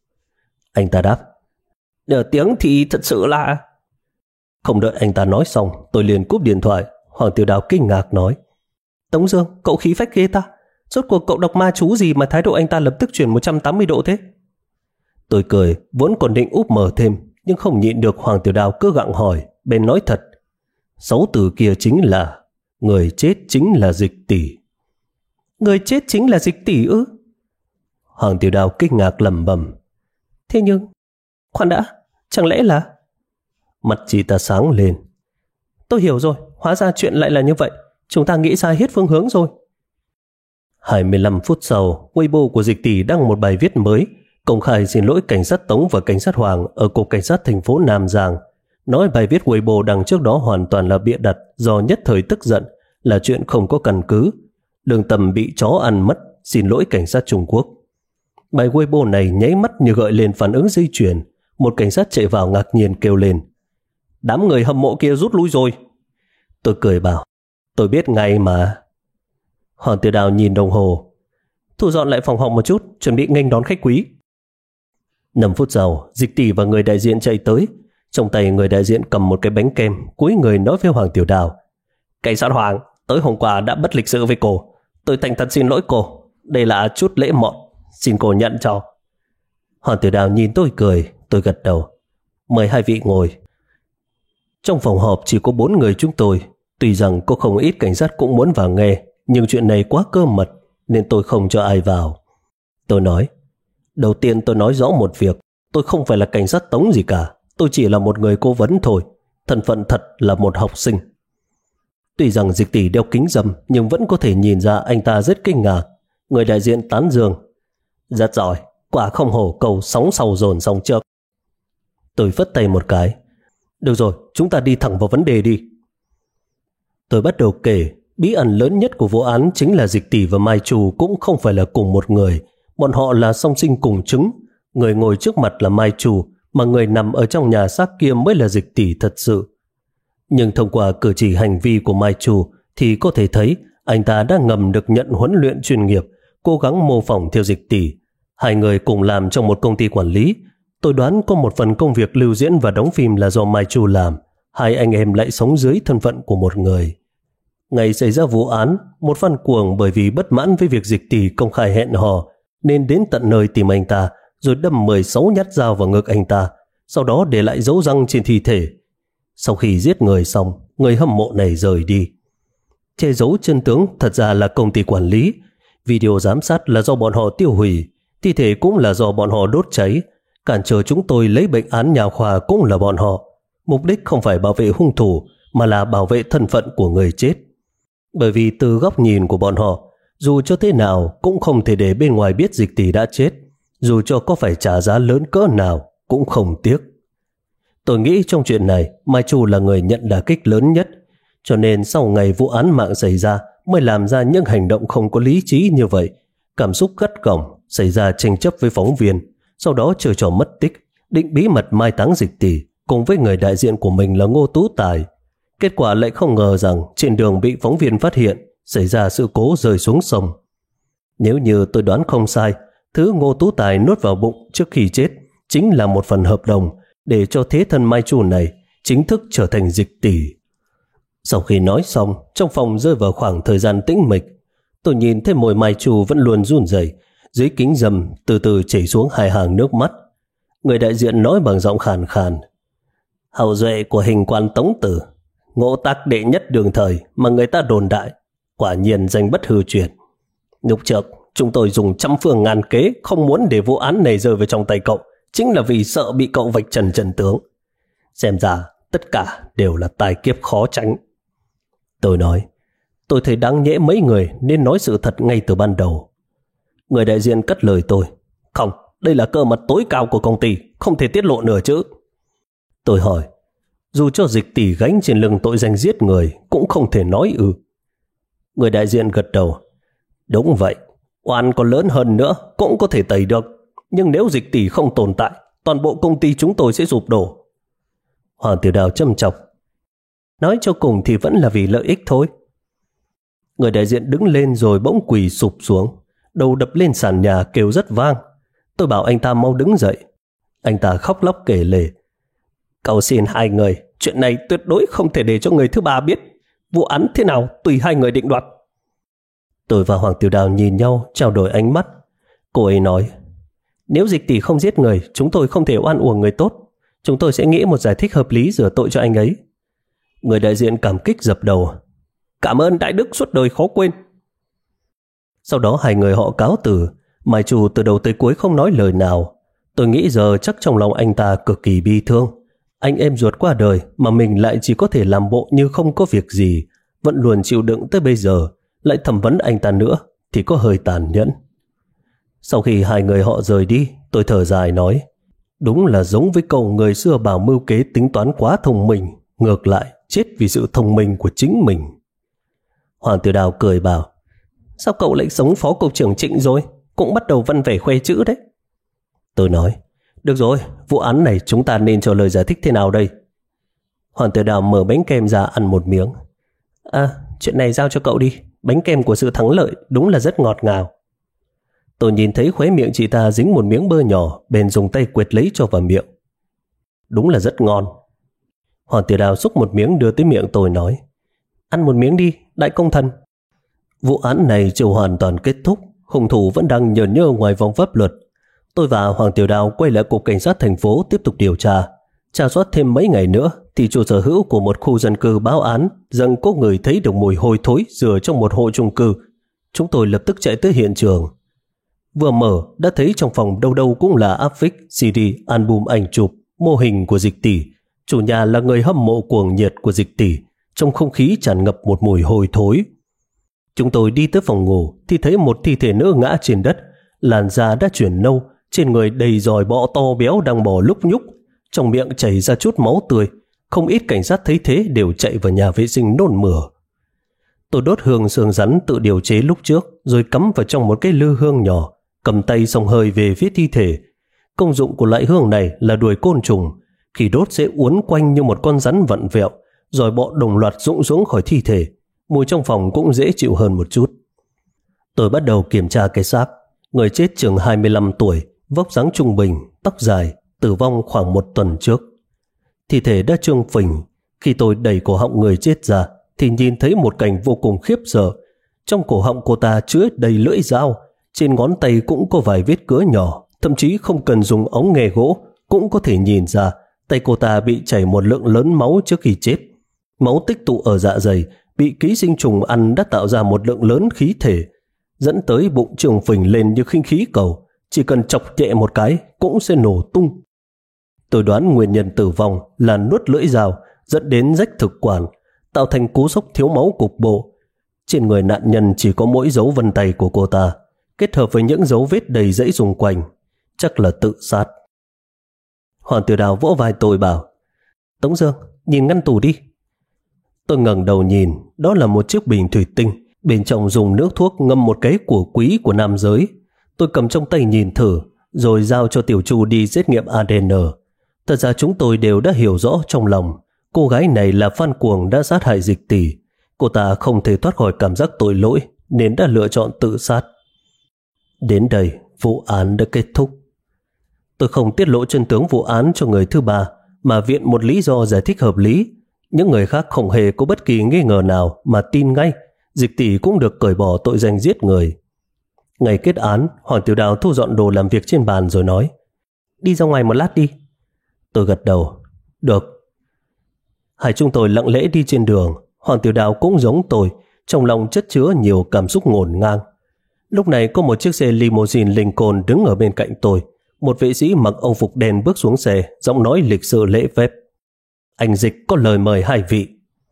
Anh ta đáp, nửa tiếng thì thật sự là... Không đợi anh ta nói xong, tôi liền cúp điện thoại. Hoàng Tiểu Đào kinh ngạc nói, Tống Dương, cậu khí phách ghê ta. Rốt cuộc cậu đọc ma chú gì mà thái độ anh ta lập tức chuyển 180 độ thế? Tôi cười, vốn còn định úp mở thêm, nhưng không nhịn được Hoàng Tiểu Đào cứ gặng hỏi, bên nói thật. 6 từ kia chính là người chết chính là Dịch Tỷ. Người chết chính là Dịch Tỷ ư? Hoàng Tiểu Đào kinh ngạc lẩm bẩm. Thế nhưng, khoan đã, chẳng lẽ là... Mặt chị ta sáng lên. Tôi hiểu rồi, hóa ra chuyện lại là như vậy. Chúng ta nghĩ sai hết phương hướng rồi. 25 phút sau, Weibo của Dịch Tỷ đăng một bài viết mới, công khai xin lỗi cảnh sát Tống và cảnh sát Hoàng ở cục cảnh sát thành phố Nam Giang. Nói bài viết Weibo đăng trước đó hoàn toàn là bịa đặt do nhất thời tức giận, là chuyện không có căn cứ. Lương tâm bị chó ăn mất, xin lỗi cảnh sát Trung Quốc. Bài Weibo này nháy mắt như gợi lên phản ứng dây chuyền. Một cảnh sát chạy vào ngạc nhiên kêu lên, đám người hâm mộ kia rút lui rồi. Tôi cười bảo, tôi biết ngay mà. Hoàng Tiểu Đào nhìn đồng hồ, thu dọn lại phòng họp một chút, chuẩn bị nghênh đón khách quý. 5 phút sau, Dịch Tỷ và người đại diện chạy tới. Trong tay người đại diện cầm một cái bánh kem, cúi người nói với Hoàng Tiểu Đào, cảnh sát Hoàng, tối hôm qua đã bất lịch sự với cô. Tôi thành thật xin lỗi cô. Đây là chút lễ mọn, xin cô nhận cho. Hoàng Tiểu Đào nhìn tôi cười, tôi gật đầu. Mời hai vị ngồi. Trong phòng họp chỉ có 4 người chúng tôi. Tuy rằng có không ít cảnh sát cũng muốn vào nghe, nhưng chuyện này quá cơ mật nên tôi không cho ai vào. Tôi nói, đầu tiên tôi nói rõ một việc, tôi không phải là cảnh sát Tống gì cả, tôi chỉ là một người cố vấn thôi, thân phận thật là một học sinh. Tuy rằng Dịch Tỷ đeo kính râm nhưng vẫn có thể nhìn ra anh ta rất kinh ngạc. Người đại diện tán dương, rất giỏi, quả không hổ câu sóng sau dồn sóng trước. Tôi phất tay một cái, được rồi, chúng ta đi thẳng vào vấn đề đi. Tôi bắt đầu kể, bí ẩn lớn nhất của vụ án chính là Dịch Tỷ và Mai Trù cũng không phải là cùng một người. Bọn họ là song sinh cùng trứng. Người ngồi trước mặt là Mai Trù, mà người nằm ở trong nhà xác kia mới là Dịch Tỷ thật sự. Nhưng thông qua cử chỉ hành vi của Mai Trù thì có thể thấy anh ta đã ngầm được nhận huấn luyện chuyên nghiệp, cố gắng mô phỏng theo Dịch Tỷ. Hai người cùng làm trong một công ty quản lý. Tôi đoán có một phần công việc lưu diễn và đóng phim là do Mai Trù làm. Hai anh em lại sống dưới thân phận của một người. Ngày xảy ra vụ án, một fan cuồng bởi vì bất mãn với việc Dịch Tỷ công khai hẹn hò nên đến tận nơi tìm anh ta, rồi đâm 16 nhát dao vào ngực anh ta, sau đó để lại dấu răng trên thi thể. Sau khi giết người xong, người hâm mộ này rời đi. Che giấu chân tướng thật ra là công ty quản lý. Video giám sát là do bọn họ tiêu hủy, thi thể cũng là do bọn họ đốt cháy. Cản trở chúng tôi lấy bệnh án nhà khoa cũng là bọn họ. Mục đích không phải bảo vệ hung thủ, mà là bảo vệ thân phận của người chết. Bởi vì từ góc nhìn của bọn họ, dù cho thế nào cũng không thể để bên ngoài biết Dịch Tỷ đã chết. Dù cho có phải trả giá lớn cỡ nào cũng không tiếc. Tôi nghĩ trong chuyện này Mai Trù là người nhận đả kích lớn nhất, cho nên sau ngày vụ án mạng xảy ra mới làm ra những hành động không có lý trí như vậy. Cảm xúc gắt gỏng, xảy ra tranh chấp với phóng viên, sau đó chơi trò mất tích, định bí mật mai táng Dịch Tỷ cùng với người đại diện của mình là Ngô Tú Tài. Kết quả lại không ngờ rằng trên đường bị phóng viên phát hiện, xảy ra sự cố rơi xuống sông. Nếu như tôi đoán không sai, thứ Ngô Tú Tài nuốt vào bụng trước khi chết chính là một phần hợp đồng để cho thế thân Mai Chu này chính thức trở thành Dịch Tỷ. Sau khi nói xong, trong phòng rơi vào khoảng thời gian tĩnh mịch. Tôi nhìn thấy môi Mai Chu vẫn luôn run rẩy, dưới kính râm từ từ chảy xuống hai hàng nước mắt. Người đại diện nói bằng giọng khàn khàn: hậu duệ của hình quan Tống Tử, ngộ tác đệ nhất đường thời mà người ta đồn đại, quả nhiên danh bất hư truyền. Lúc trước chúng tôi dùng trăm phương ngàn kế không muốn để vụ án này rơi vào trong tay cậu, chính là vì sợ bị cậu vạch trần chân tướng. Xem ra tất cả đều là tai kiếp khó tránh. Tôi nói, tôi thấy đáng nhẽ mấy người nên nói sự thật ngay từ ban đầu. Người đại diện cắt lời tôi: không, đây là cơ mật tối cao của công ty, không thể tiết lộ nửa chữ. Tôi hỏi, dù cho Dịch Tỷ gánh trên lưng tội danh giết người cũng không thể nói ư? Người đại diện gật đầu: đúng vậy, oan còn lớn hơn nữa cũng có thể tẩy được, nhưng nếu Dịch Tỷ không tồn tại, toàn bộ công ty chúng tôi sẽ sụp đổ. Hoàng Tiểu Đào châm chọc: nói cho cùng thì vẫn là vì lợi ích thôi. Người đại diện đứng lên rồi bỗng quỳ sụp xuống, đầu đập lên sàn nhà kêu rất vang. Tôi bảo anh ta mau đứng dậy. Anh ta khóc lóc kể lể: cầu xin hai người, chuyện này tuyệt đối không thể để cho người thứ ba biết. Vụ án thế nào tùy hai người định đoạt. Tôi và Hoàng Tiểu Đào nhìn nhau trao đổi ánh mắt. Cô ấy nói: nếu Dịch Tỷ không giết người, chúng tôi không thể oan uổng người tốt. Chúng tôi sẽ nghĩ một giải thích hợp lý rửa tội cho anh ấy. Người đại diện cảm kích dập đầu: cảm ơn đại đức suốt đời khó quên. Sau đó hai người họ cáo từ. Mai Chu từ đầu tới cuối không nói lời nào. Tôi nghĩ giờ chắc trong lòng anh ta cực kỳ bi thương. Anh em ruột qua đời mà mình lại chỉ có thể làm bộ như không có việc gì, vẫn luôn chịu đựng tới bây giờ, lại thẩm vấn anh ta nữa thì có hơi tàn nhẫn. Sau khi hai người họ rời đi, tôi thở dài nói: đúng là giống với câu người xưa bảo mưu kế tính toán quá thông minh, ngược lại chết vì sự thông minh của chính mình. Hoàng Tiểu Đào cười bảo: sao cậu lại sống phó cục trưởng Trịnh rồi, cũng bắt đầu văn vẻ khoe chữ đấy. Tôi nói: được rồi, vụ án này chúng ta nên cho lời giải thích thế nào đây? Hoàng Tiểu Đào mở bánh kem ra ăn một miếng. Chuyện này giao cho cậu đi, bánh kem của sự thắng lợi đúng là rất ngọt ngào. Tôi nhìn thấy khóe miệng chị ta dính một miếng bơ nhỏ, bèn dùng tay quệt lấy cho vào miệng. Đúng là rất ngon. Hoàng Tiểu Đào xúc một miếng đưa tới miệng tôi nói: ăn một miếng đi, đại công thần. Vụ án này chưa hoàn toàn kết thúc, hung thủ vẫn đang nhờn nhơ ngoài vòng pháp luật. Tôi và Hoàng Tiểu Đào quay lại cục cảnh sát thành phố tiếp tục điều tra. Tra soát thêm mấy ngày nữa thì chủ sở hữu của một khu dân cư báo án rằng có người thấy được mùi hôi thối rửa trong một hộ chung cư. Chúng tôi lập tức chạy tới hiện trường. Vừa mở đã thấy trong phòng đâu đâu cũng là áp phích, CD, album ảnh chụp, mô hình của Dịch Tỷ. Chủ nhà là người hâm mộ cuồng nhiệt của Dịch Tỷ. Trong không khí tràn ngập một mùi hôi thối. Chúng tôi đi tới phòng ngủ thì thấy một thi thể nữ ngã trên đất, làn da đã chuyển nâu, trên người đầy giòi bọ to béo đang bò lúc nhúc, trong miệng chảy ra chút máu tươi. Không ít cảnh sát thấy thế đều chạy vào nhà vệ sinh nôn mửa. Tôi đốt hương xương rắn tự điều chế lúc trước rồi cắm vào trong một cái lư hương nhỏ, cầm tay xông hơi về phía thi thể. Công dụng của loại hương này là đuổi côn trùng, khi đốt sẽ uốn quanh như một con rắn vặn vẹo, rồi bọ đồng loạt rụng xuống khỏi thi thể. Mùi trong phòng cũng dễ chịu hơn một chút. Tôi bắt đầu kiểm tra cái xác. Người chết chừng 25 tuổi, vóc dáng trung bình, tóc dài, tử vong khoảng 1 tuần trước. Thi thể đã trương phình. Khi tôi đẩy cổ họng người chết ra thì nhìn thấy một cảnh vô cùng khiếp sợ. Trong cổ họng cô ta chứa đầy lưỡi dao, trên ngón tay cũng có vài vết cứa nhỏ, thậm chí không cần dùng ống nghề gỗ cũng có thể nhìn ra tay cô ta bị chảy một lượng lớn máu trước khi chết. Máu tích tụ ở dạ dày, bị ký sinh trùng ăn đã tạo ra một lượng lớn khí thể, dẫn tới bụng trương phình lên như khinh khí cầu, chỉ cần chọc nhẹ một cái cũng sẽ nổ tung. Tôi đoán nguyên nhân tử vong là nuốt lưỡi dao dẫn đến rách thực quản, tạo thành cú sốc thiếu máu cục bộ. Trên người nạn nhân chỉ có mỗi dấu vân tay của cô ta, kết hợp với những dấu vết đầy rẫy xung quanh, chắc là tự sát. Hoàng Tiểu Đào vỗ vai tôi bảo: Tống Dương, nhìn ngăn tủ đi. Tôi ngẩng đầu nhìn, đó là một chiếc bình thủy tinh, bên trong dùng nước thuốc ngâm một cái của quý của nam giới. Tôi cầm trong tay nhìn thử, rồi giao cho Tiểu Chu đi xét nghiệm ADN. Thật ra chúng tôi đều đã hiểu rõ trong lòng, cô gái này là Phan Cuồng đã sát hại Dịch Tỷ. Cô ta không thể thoát khỏi cảm giác tội lỗi nên đã lựa chọn tự sát. Đến đây, vụ án đã kết thúc. Tôi không tiết lộ chân tướng vụ án cho người thứ ba, mà viện một lý do giải thích hợp lý. Những người khác không hề có bất kỳ nghi ngờ nào mà tin ngay Dịch Tỷ cũng được cởi bỏ tội danh giết người. Ngày kết án, Hoàng Tiểu Đào thu dọn đồ làm việc trên bàn rồi nói: đi ra ngoài một lát đi. Tôi gật đầu: được. Hai chúng tôi lặng lẽ đi trên đường. Hoàng Tiểu Đào cũng giống tôi, trong lòng chất chứa nhiều cảm xúc ngổn ngang. Lúc này có một chiếc xe limousine Lincoln đứng ở bên cạnh tôi. Một vệ sĩ mặc âu phục đen bước xuống xe, giọng nói lịch sự lễ phép: anh Dịch có lời mời hai vị.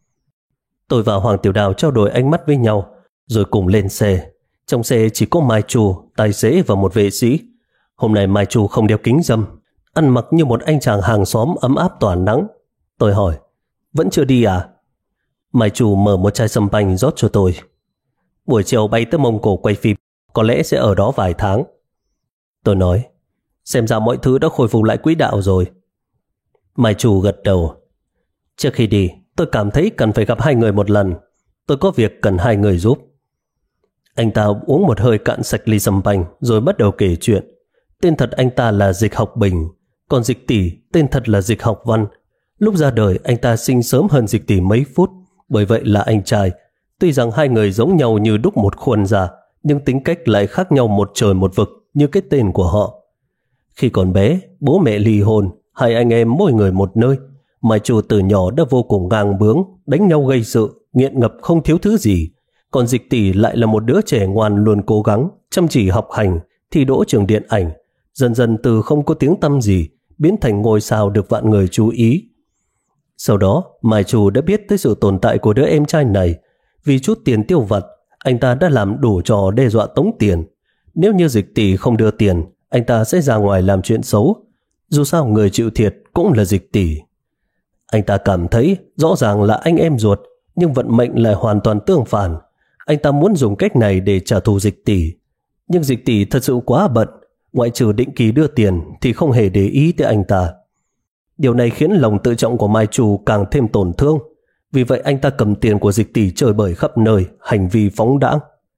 Tôi và Hoàng Tiểu Đào trao đổi ánh mắt với nhau, rồi cùng lên xe. Trong xe chỉ có Mai Chu, tài xế và một vệ sĩ. Hôm nay Mai Chu không đeo kính râm, ăn mặc như một anh chàng hàng xóm ấm áp tỏa nắng. Tôi hỏi: vẫn chưa đi à? Mai Chu mở một chai sâm banh rót cho tôi. Buổi chiều bay tới Mông Cổ quay phim, có lẽ sẽ ở đó vài tháng. Tôi nói: xem ra mọi thứ đã khôi phục lại quỹ đạo rồi. Mai Chu gật đầu: trước khi đi, tôi cảm thấy cần phải gặp hai người một lần. Tôi có việc cần hai người giúp. Anh ta uống một hơi cạn sạch ly sâm banh rồi bắt đầu kể chuyện. Tên thật anh ta là Dịch Học Bình, còn Dịch Tỷ tên thật là Dịch Học Văn. Lúc ra đời anh ta sinh sớm hơn Dịch Tỷ mấy phút, bởi vậy là anh trai. Tuy rằng hai người giống nhau như đúc một khuôn ra, nhưng tính cách lại khác nhau một trời một vực như cái tên của họ. Khi còn bé, bố mẹ ly hôn, hai anh em mỗi người một nơi. Mai Chu từ nhỏ đã vô cùng ngang bướng, đánh nhau gây sự, nghiện ngập không thiếu thứ gì. Còn Dịch Tỷ lại là một đứa trẻ ngoan luôn cố gắng, chăm chỉ học hành, thi đỗ trường điện ảnh. Dần dần từ không có tiếng tăm gì, biến thành ngôi sao được vạn người chú ý. Sau đó, Mai Chu đã biết tới sự tồn tại của đứa em trai này. Vì chút tiền tiêu vặt, anh ta đã làm đủ trò đe dọa tống tiền. Nếu như Dịch Tỷ không đưa tiền, anh ta sẽ ra ngoài làm chuyện xấu. Dù sao người chịu thiệt cũng là Dịch Tỷ. Anh ta cảm thấy rõ ràng là anh em ruột, nhưng vận mệnh lại hoàn toàn tương phản. Anh ta muốn dùng cách này để trả thù Dịch Tỷ. Nhưng Dịch Tỷ thật sự quá bận, ngoại trừ định kỳ đưa tiền thì không hề để ý tới anh ta. Điều này khiến lòng tự trọng của Mai Chu càng thêm tổn thương. Vì vậy anh ta cầm tiền của Dịch Tỷ chơi bời khắp nơi, hành vi phóng đãng.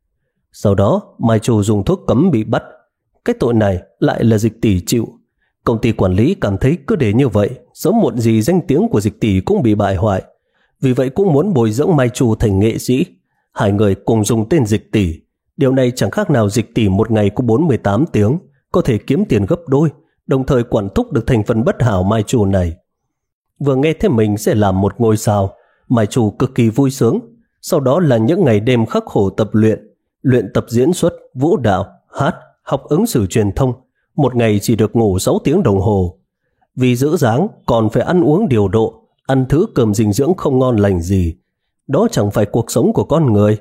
Sau đó Mai Chu dùng thuốc cấm bị bắt. Cái tội này lại là Dịch Tỷ chịu. Công ty quản lý cảm thấy cứ để như vậy, sớm muộn gì danh tiếng của Dịch Tỷ cũng bị bại hoại. Vì vậy cũng muốn bồi dưỡng Mai Chu thành nghệ sĩ. Hai người cùng dùng tên Dịch Tỷ. Điều này chẳng khác nào Dịch Tỷ một ngày có 48 tiếng, có thể kiếm tiền gấp đôi, đồng thời quản thúc được thành phần bất hảo Mai Chu này. Vừa nghe thấy mình sẽ làm một ngôi sao, Mai Chu cực kỳ vui sướng. Sau đó là những ngày đêm khắc khổ tập luyện tập diễn xuất, vũ đạo, hát, học ứng xử truyền thông. Một ngày chỉ được ngủ 6 tiếng đồng hồ. Vì giữ dáng còn phải ăn uống điều độ, ăn thứ cơm dinh dưỡng không ngon lành gì. Đó chẳng phải cuộc sống của con người.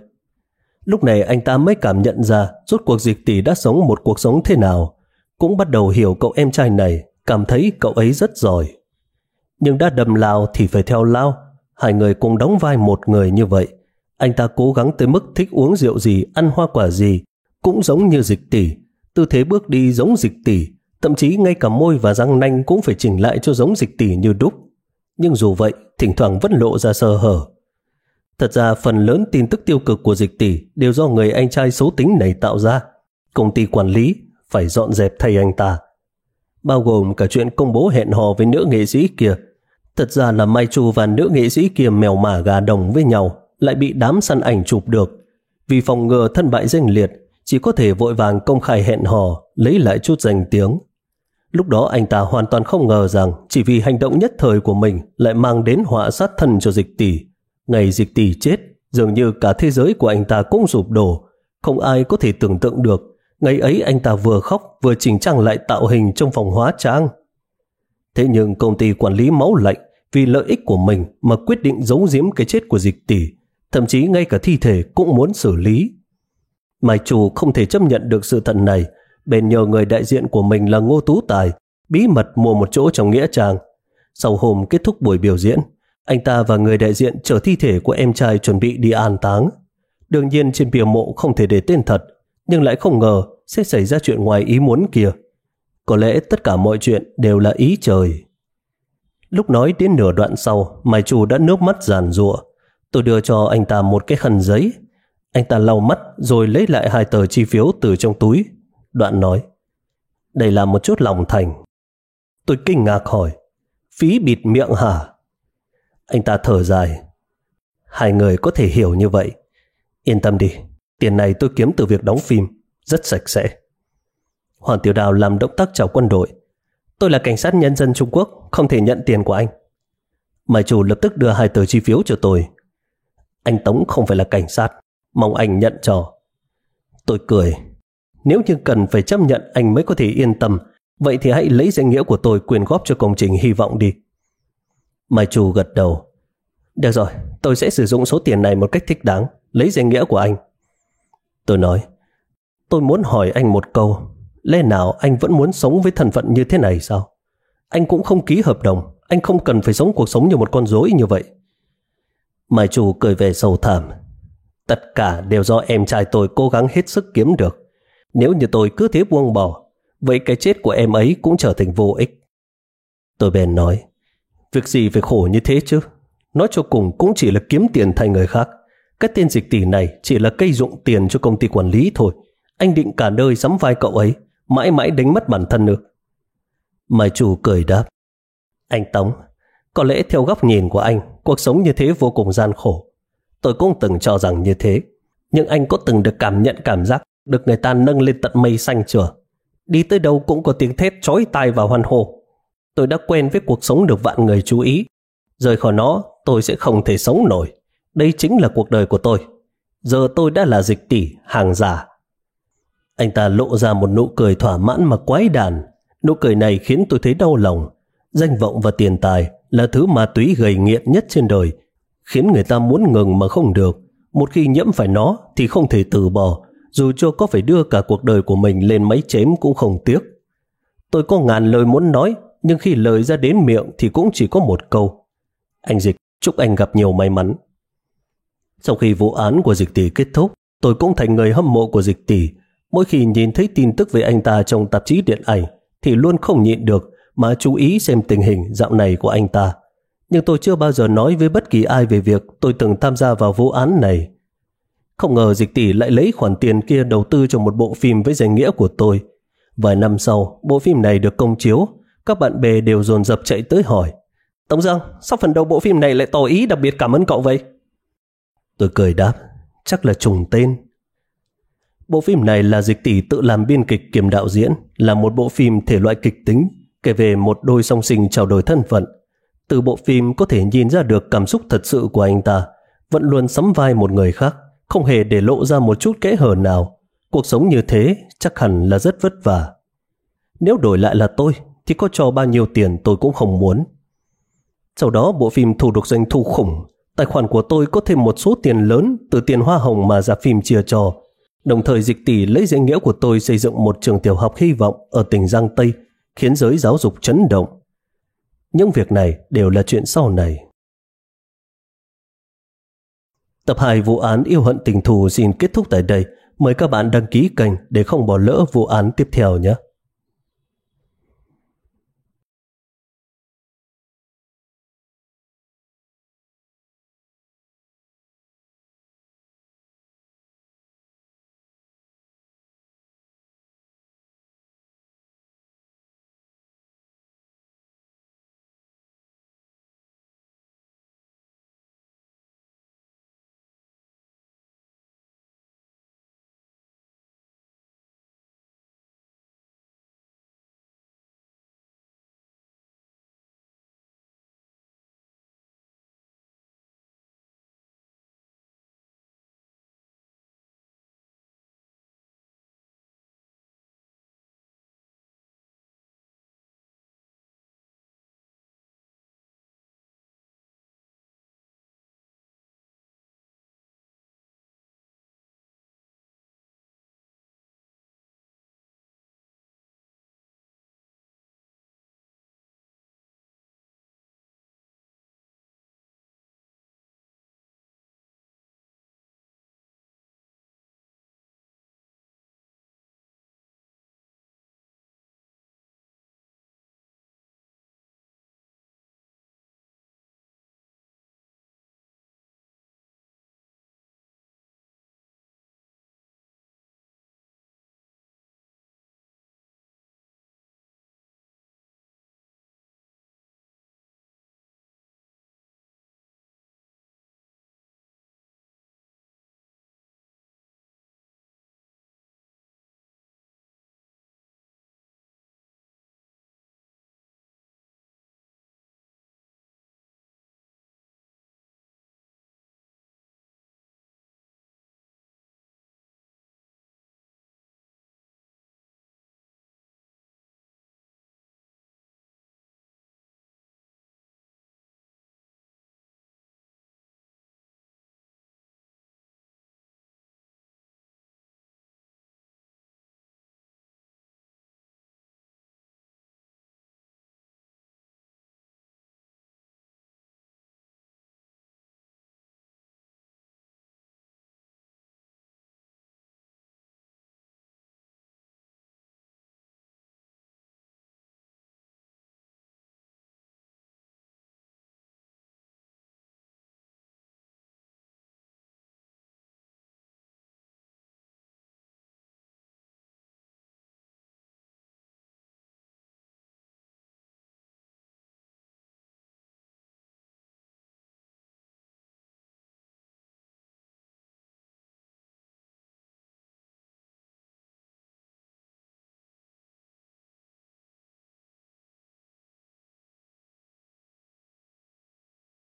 Lúc này anh ta mới cảm nhận ra rốt cuộc Dịch Tỷ đã sống một cuộc sống thế nào. Cũng bắt đầu hiểu cậu em trai này, cảm thấy cậu ấy rất giỏi. Nhưng đã đầm lao thì phải theo lao. Hai người cùng đóng vai một người như vậy. Anh ta cố gắng tới mức thích uống rượu gì, ăn hoa quả gì cũng giống như Dịch Tỷ. Tư thế bước đi giống Dịch Tỷ, thậm chí ngay cả môi và răng nanh cũng phải chỉnh lại cho giống Dịch Tỷ như đúc. Nhưng dù vậy, thỉnh thoảng vẫn lộ ra sơ hở. Thật ra phần lớn tin tức tiêu cực của Dịch Tỷ đều do người anh trai xấu tính này tạo ra. Công ty quản lý phải dọn dẹp thay anh ta. Bao gồm cả chuyện công bố hẹn hò với nữ nghệ sĩ kia. Thật ra là Mai Chu và nữ nghệ sĩ kia mèo mả gà đồng với nhau, lại bị đám săn ảnh chụp được. Vì phòng ngừa thân bại danh liệt, chỉ có thể vội vàng công khai hẹn hò, lấy lại chút danh tiếng. Lúc đó anh ta hoàn toàn không ngờ rằng chỉ vì hành động nhất thời của mình lại mang đến họa sát thân cho Dịch Tỷ. Ngày Dịch Tỷ chết, dường như cả thế giới của anh ta cũng sụp đổ. Không ai có thể tưởng tượng được, ngày ấy anh ta vừa khóc vừa chỉnh trang lại tạo hình trong phòng hóa trang. Thế nhưng công ty quản lý máu lạnh vì lợi ích của mình mà quyết định giấu giếm cái chết của Dịch Tỷ, thậm chí ngay cả thi thể cũng muốn xử lý. Mai Chu không thể chấp nhận được sự thật này, bèn nhờ người đại diện của mình là Ngô Tú Tài bí mật mua một chỗ trong nghĩa trang. Sau hôm kết thúc buổi biểu diễn, anh ta và người đại diện chở thi thể của em trai chuẩn bị đi an táng. Đương nhiên trên bia mộ không thể để tên thật, nhưng lại không ngờ sẽ xảy ra chuyện ngoài ý muốn kia. Có lẽ tất cả mọi chuyện đều là ý trời. Lúc nói đến nửa đoạn sau, Mai Chu đã nước mắt giàn giụa. Tôi đưa cho anh ta một cái khăn giấy. Anh ta lau mắt rồi lấy lại 2 tờ chi phiếu từ trong túi. Đoạn nói, đây là một chút lòng thành. Tôi kinh ngạc hỏi, phí bịt miệng hả? Anh ta thở dài, 2 người có thể hiểu như vậy. Yên tâm đi, tiền này tôi kiếm từ việc đóng phim, rất sạch sẽ. Hoàng Tiểu Đào làm động tác chào quân đội. Tôi là cảnh sát nhân dân Trung Quốc, không thể nhận tiền của anh. Mai Chu lập tức đưa 2 tờ chi phiếu cho tôi. Anh Tống không phải là cảnh sát, mong anh nhận cho. Tôi cười, nếu như cần phải chấp nhận anh mới có thể yên tâm, vậy thì hãy lấy danh nghĩa của tôi quyên góp cho công trình hy vọng đi. Mai Chu gật đầu. Được rồi, tôi sẽ sử dụng số tiền này một cách thích đáng, lấy danh nghĩa của anh. Tôi nói, tôi muốn hỏi anh một câu, lẽ nào anh vẫn muốn sống với thân phận như thế này sao? Anh cũng không ký hợp đồng, anh không cần phải sống cuộc sống như một con rối như vậy. Mai Chu cười về sầu thảm. Tất cả đều do em trai tôi cố gắng hết sức kiếm được. Nếu như tôi cứ thế buông bỏ, vậy cái chết của em ấy cũng trở thành vô ích. Tôi bèn nói, việc gì phải khổ như thế chứ? Nói cho cùng cũng chỉ là kiếm tiền thay người khác. Cái tên Dịch Tỷ này chỉ là cây dụng tiền cho công ty quản lý thôi. Anh định cả đời sắm vai cậu ấy, mãi mãi đánh mất bản thân nữa. Mai Chu cười đáp, anh Tống, có lẽ theo góc nhìn của anh, cuộc sống như thế vô cùng gian khổ. Tôi cũng từng cho rằng như thế. Nhưng anh có từng được cảm nhận cảm giác được người ta nâng lên tận mây xanh chưa? Đi tới đâu cũng có tiếng thét chói tai và hoan hô. Tôi đã quen với cuộc sống được vạn người chú ý. Rời khỏi nó, tôi sẽ không thể sống nổi. Đây chính là cuộc đời của tôi. Giờ tôi đã là Dịch Tỷ, hàng giả. Anh ta lộ ra một nụ cười thỏa mãn mà quái đản. Nụ cười này khiến tôi thấy đau lòng. Danh vọng và tiền tài là thứ ma túy gây nghiện nhất trên đời, khiến người ta muốn ngừng mà không được. Một khi nhiễm phải nó thì không thể từ bỏ, dù cho có phải đưa cả cuộc đời của mình lên máy chém cũng không tiếc. Tôi có ngàn lời muốn nói, nhưng khi lời ra đến miệng thì cũng chỉ có một câu: anh Dịch, chúc anh gặp nhiều may mắn. Sau khi vụ án của Dịch Tỷ kết thúc, tôi cũng thành người hâm mộ của Dịch Tỷ. Mỗi khi nhìn thấy tin tức về anh ta trong tạp chí điện ảnh thì luôn không nhịn được mà chú ý xem tình hình dạo này của anh ta. Nhưng tôi chưa bao giờ nói với bất kỳ ai về việc tôi từng tham gia vào vụ án này. Không ngờ Dịch Tỷ lại lấy khoản tiền kia đầu tư cho một bộ phim với danh nghĩa của tôi. Vài năm sau, bộ phim này được công chiếu, các bạn bè đều dồn dập chạy tới hỏi: Tống Giang, sao phần đầu bộ phim này lại tỏ ý đặc biệt cảm ơn cậu vậy? Tôi cười đáp: chắc là trùng tên. Bộ phim này là Dịch Tỷ tự làm biên kịch kiêm đạo diễn, là một bộ phim thể loại kịch tính, kể về một đôi song sinh trao đổi thân phận. Từ bộ phim có thể nhìn ra được cảm xúc thật sự của anh ta, vẫn luôn sắm vai một người khác, không hề để lộ ra một chút kẽ hở nào. Cuộc sống như thế chắc hẳn là rất vất vả. Nếu đổi lại là tôi thì có cho bao nhiêu tiền tôi cũng không muốn. Sau đó bộ phim thu được doanh thu khủng. Tài khoản của tôi có thêm một số tiền lớn từ tiền hoa hồng mà rạp phim chia cho. Đồng thời Dịch Tỷ lấy danh nghĩa của tôi xây dựng một trường tiểu học hy vọng ở tỉnh Giang Tây, khiến giới giáo dục chấn động. Những việc này đều là chuyện sau này. Tập 2 vụ án Yêu Hận Tình Thù xin kết thúc tại đây. Mời các bạn đăng ký kênh để không bỏ lỡ vụ án tiếp theo nhé.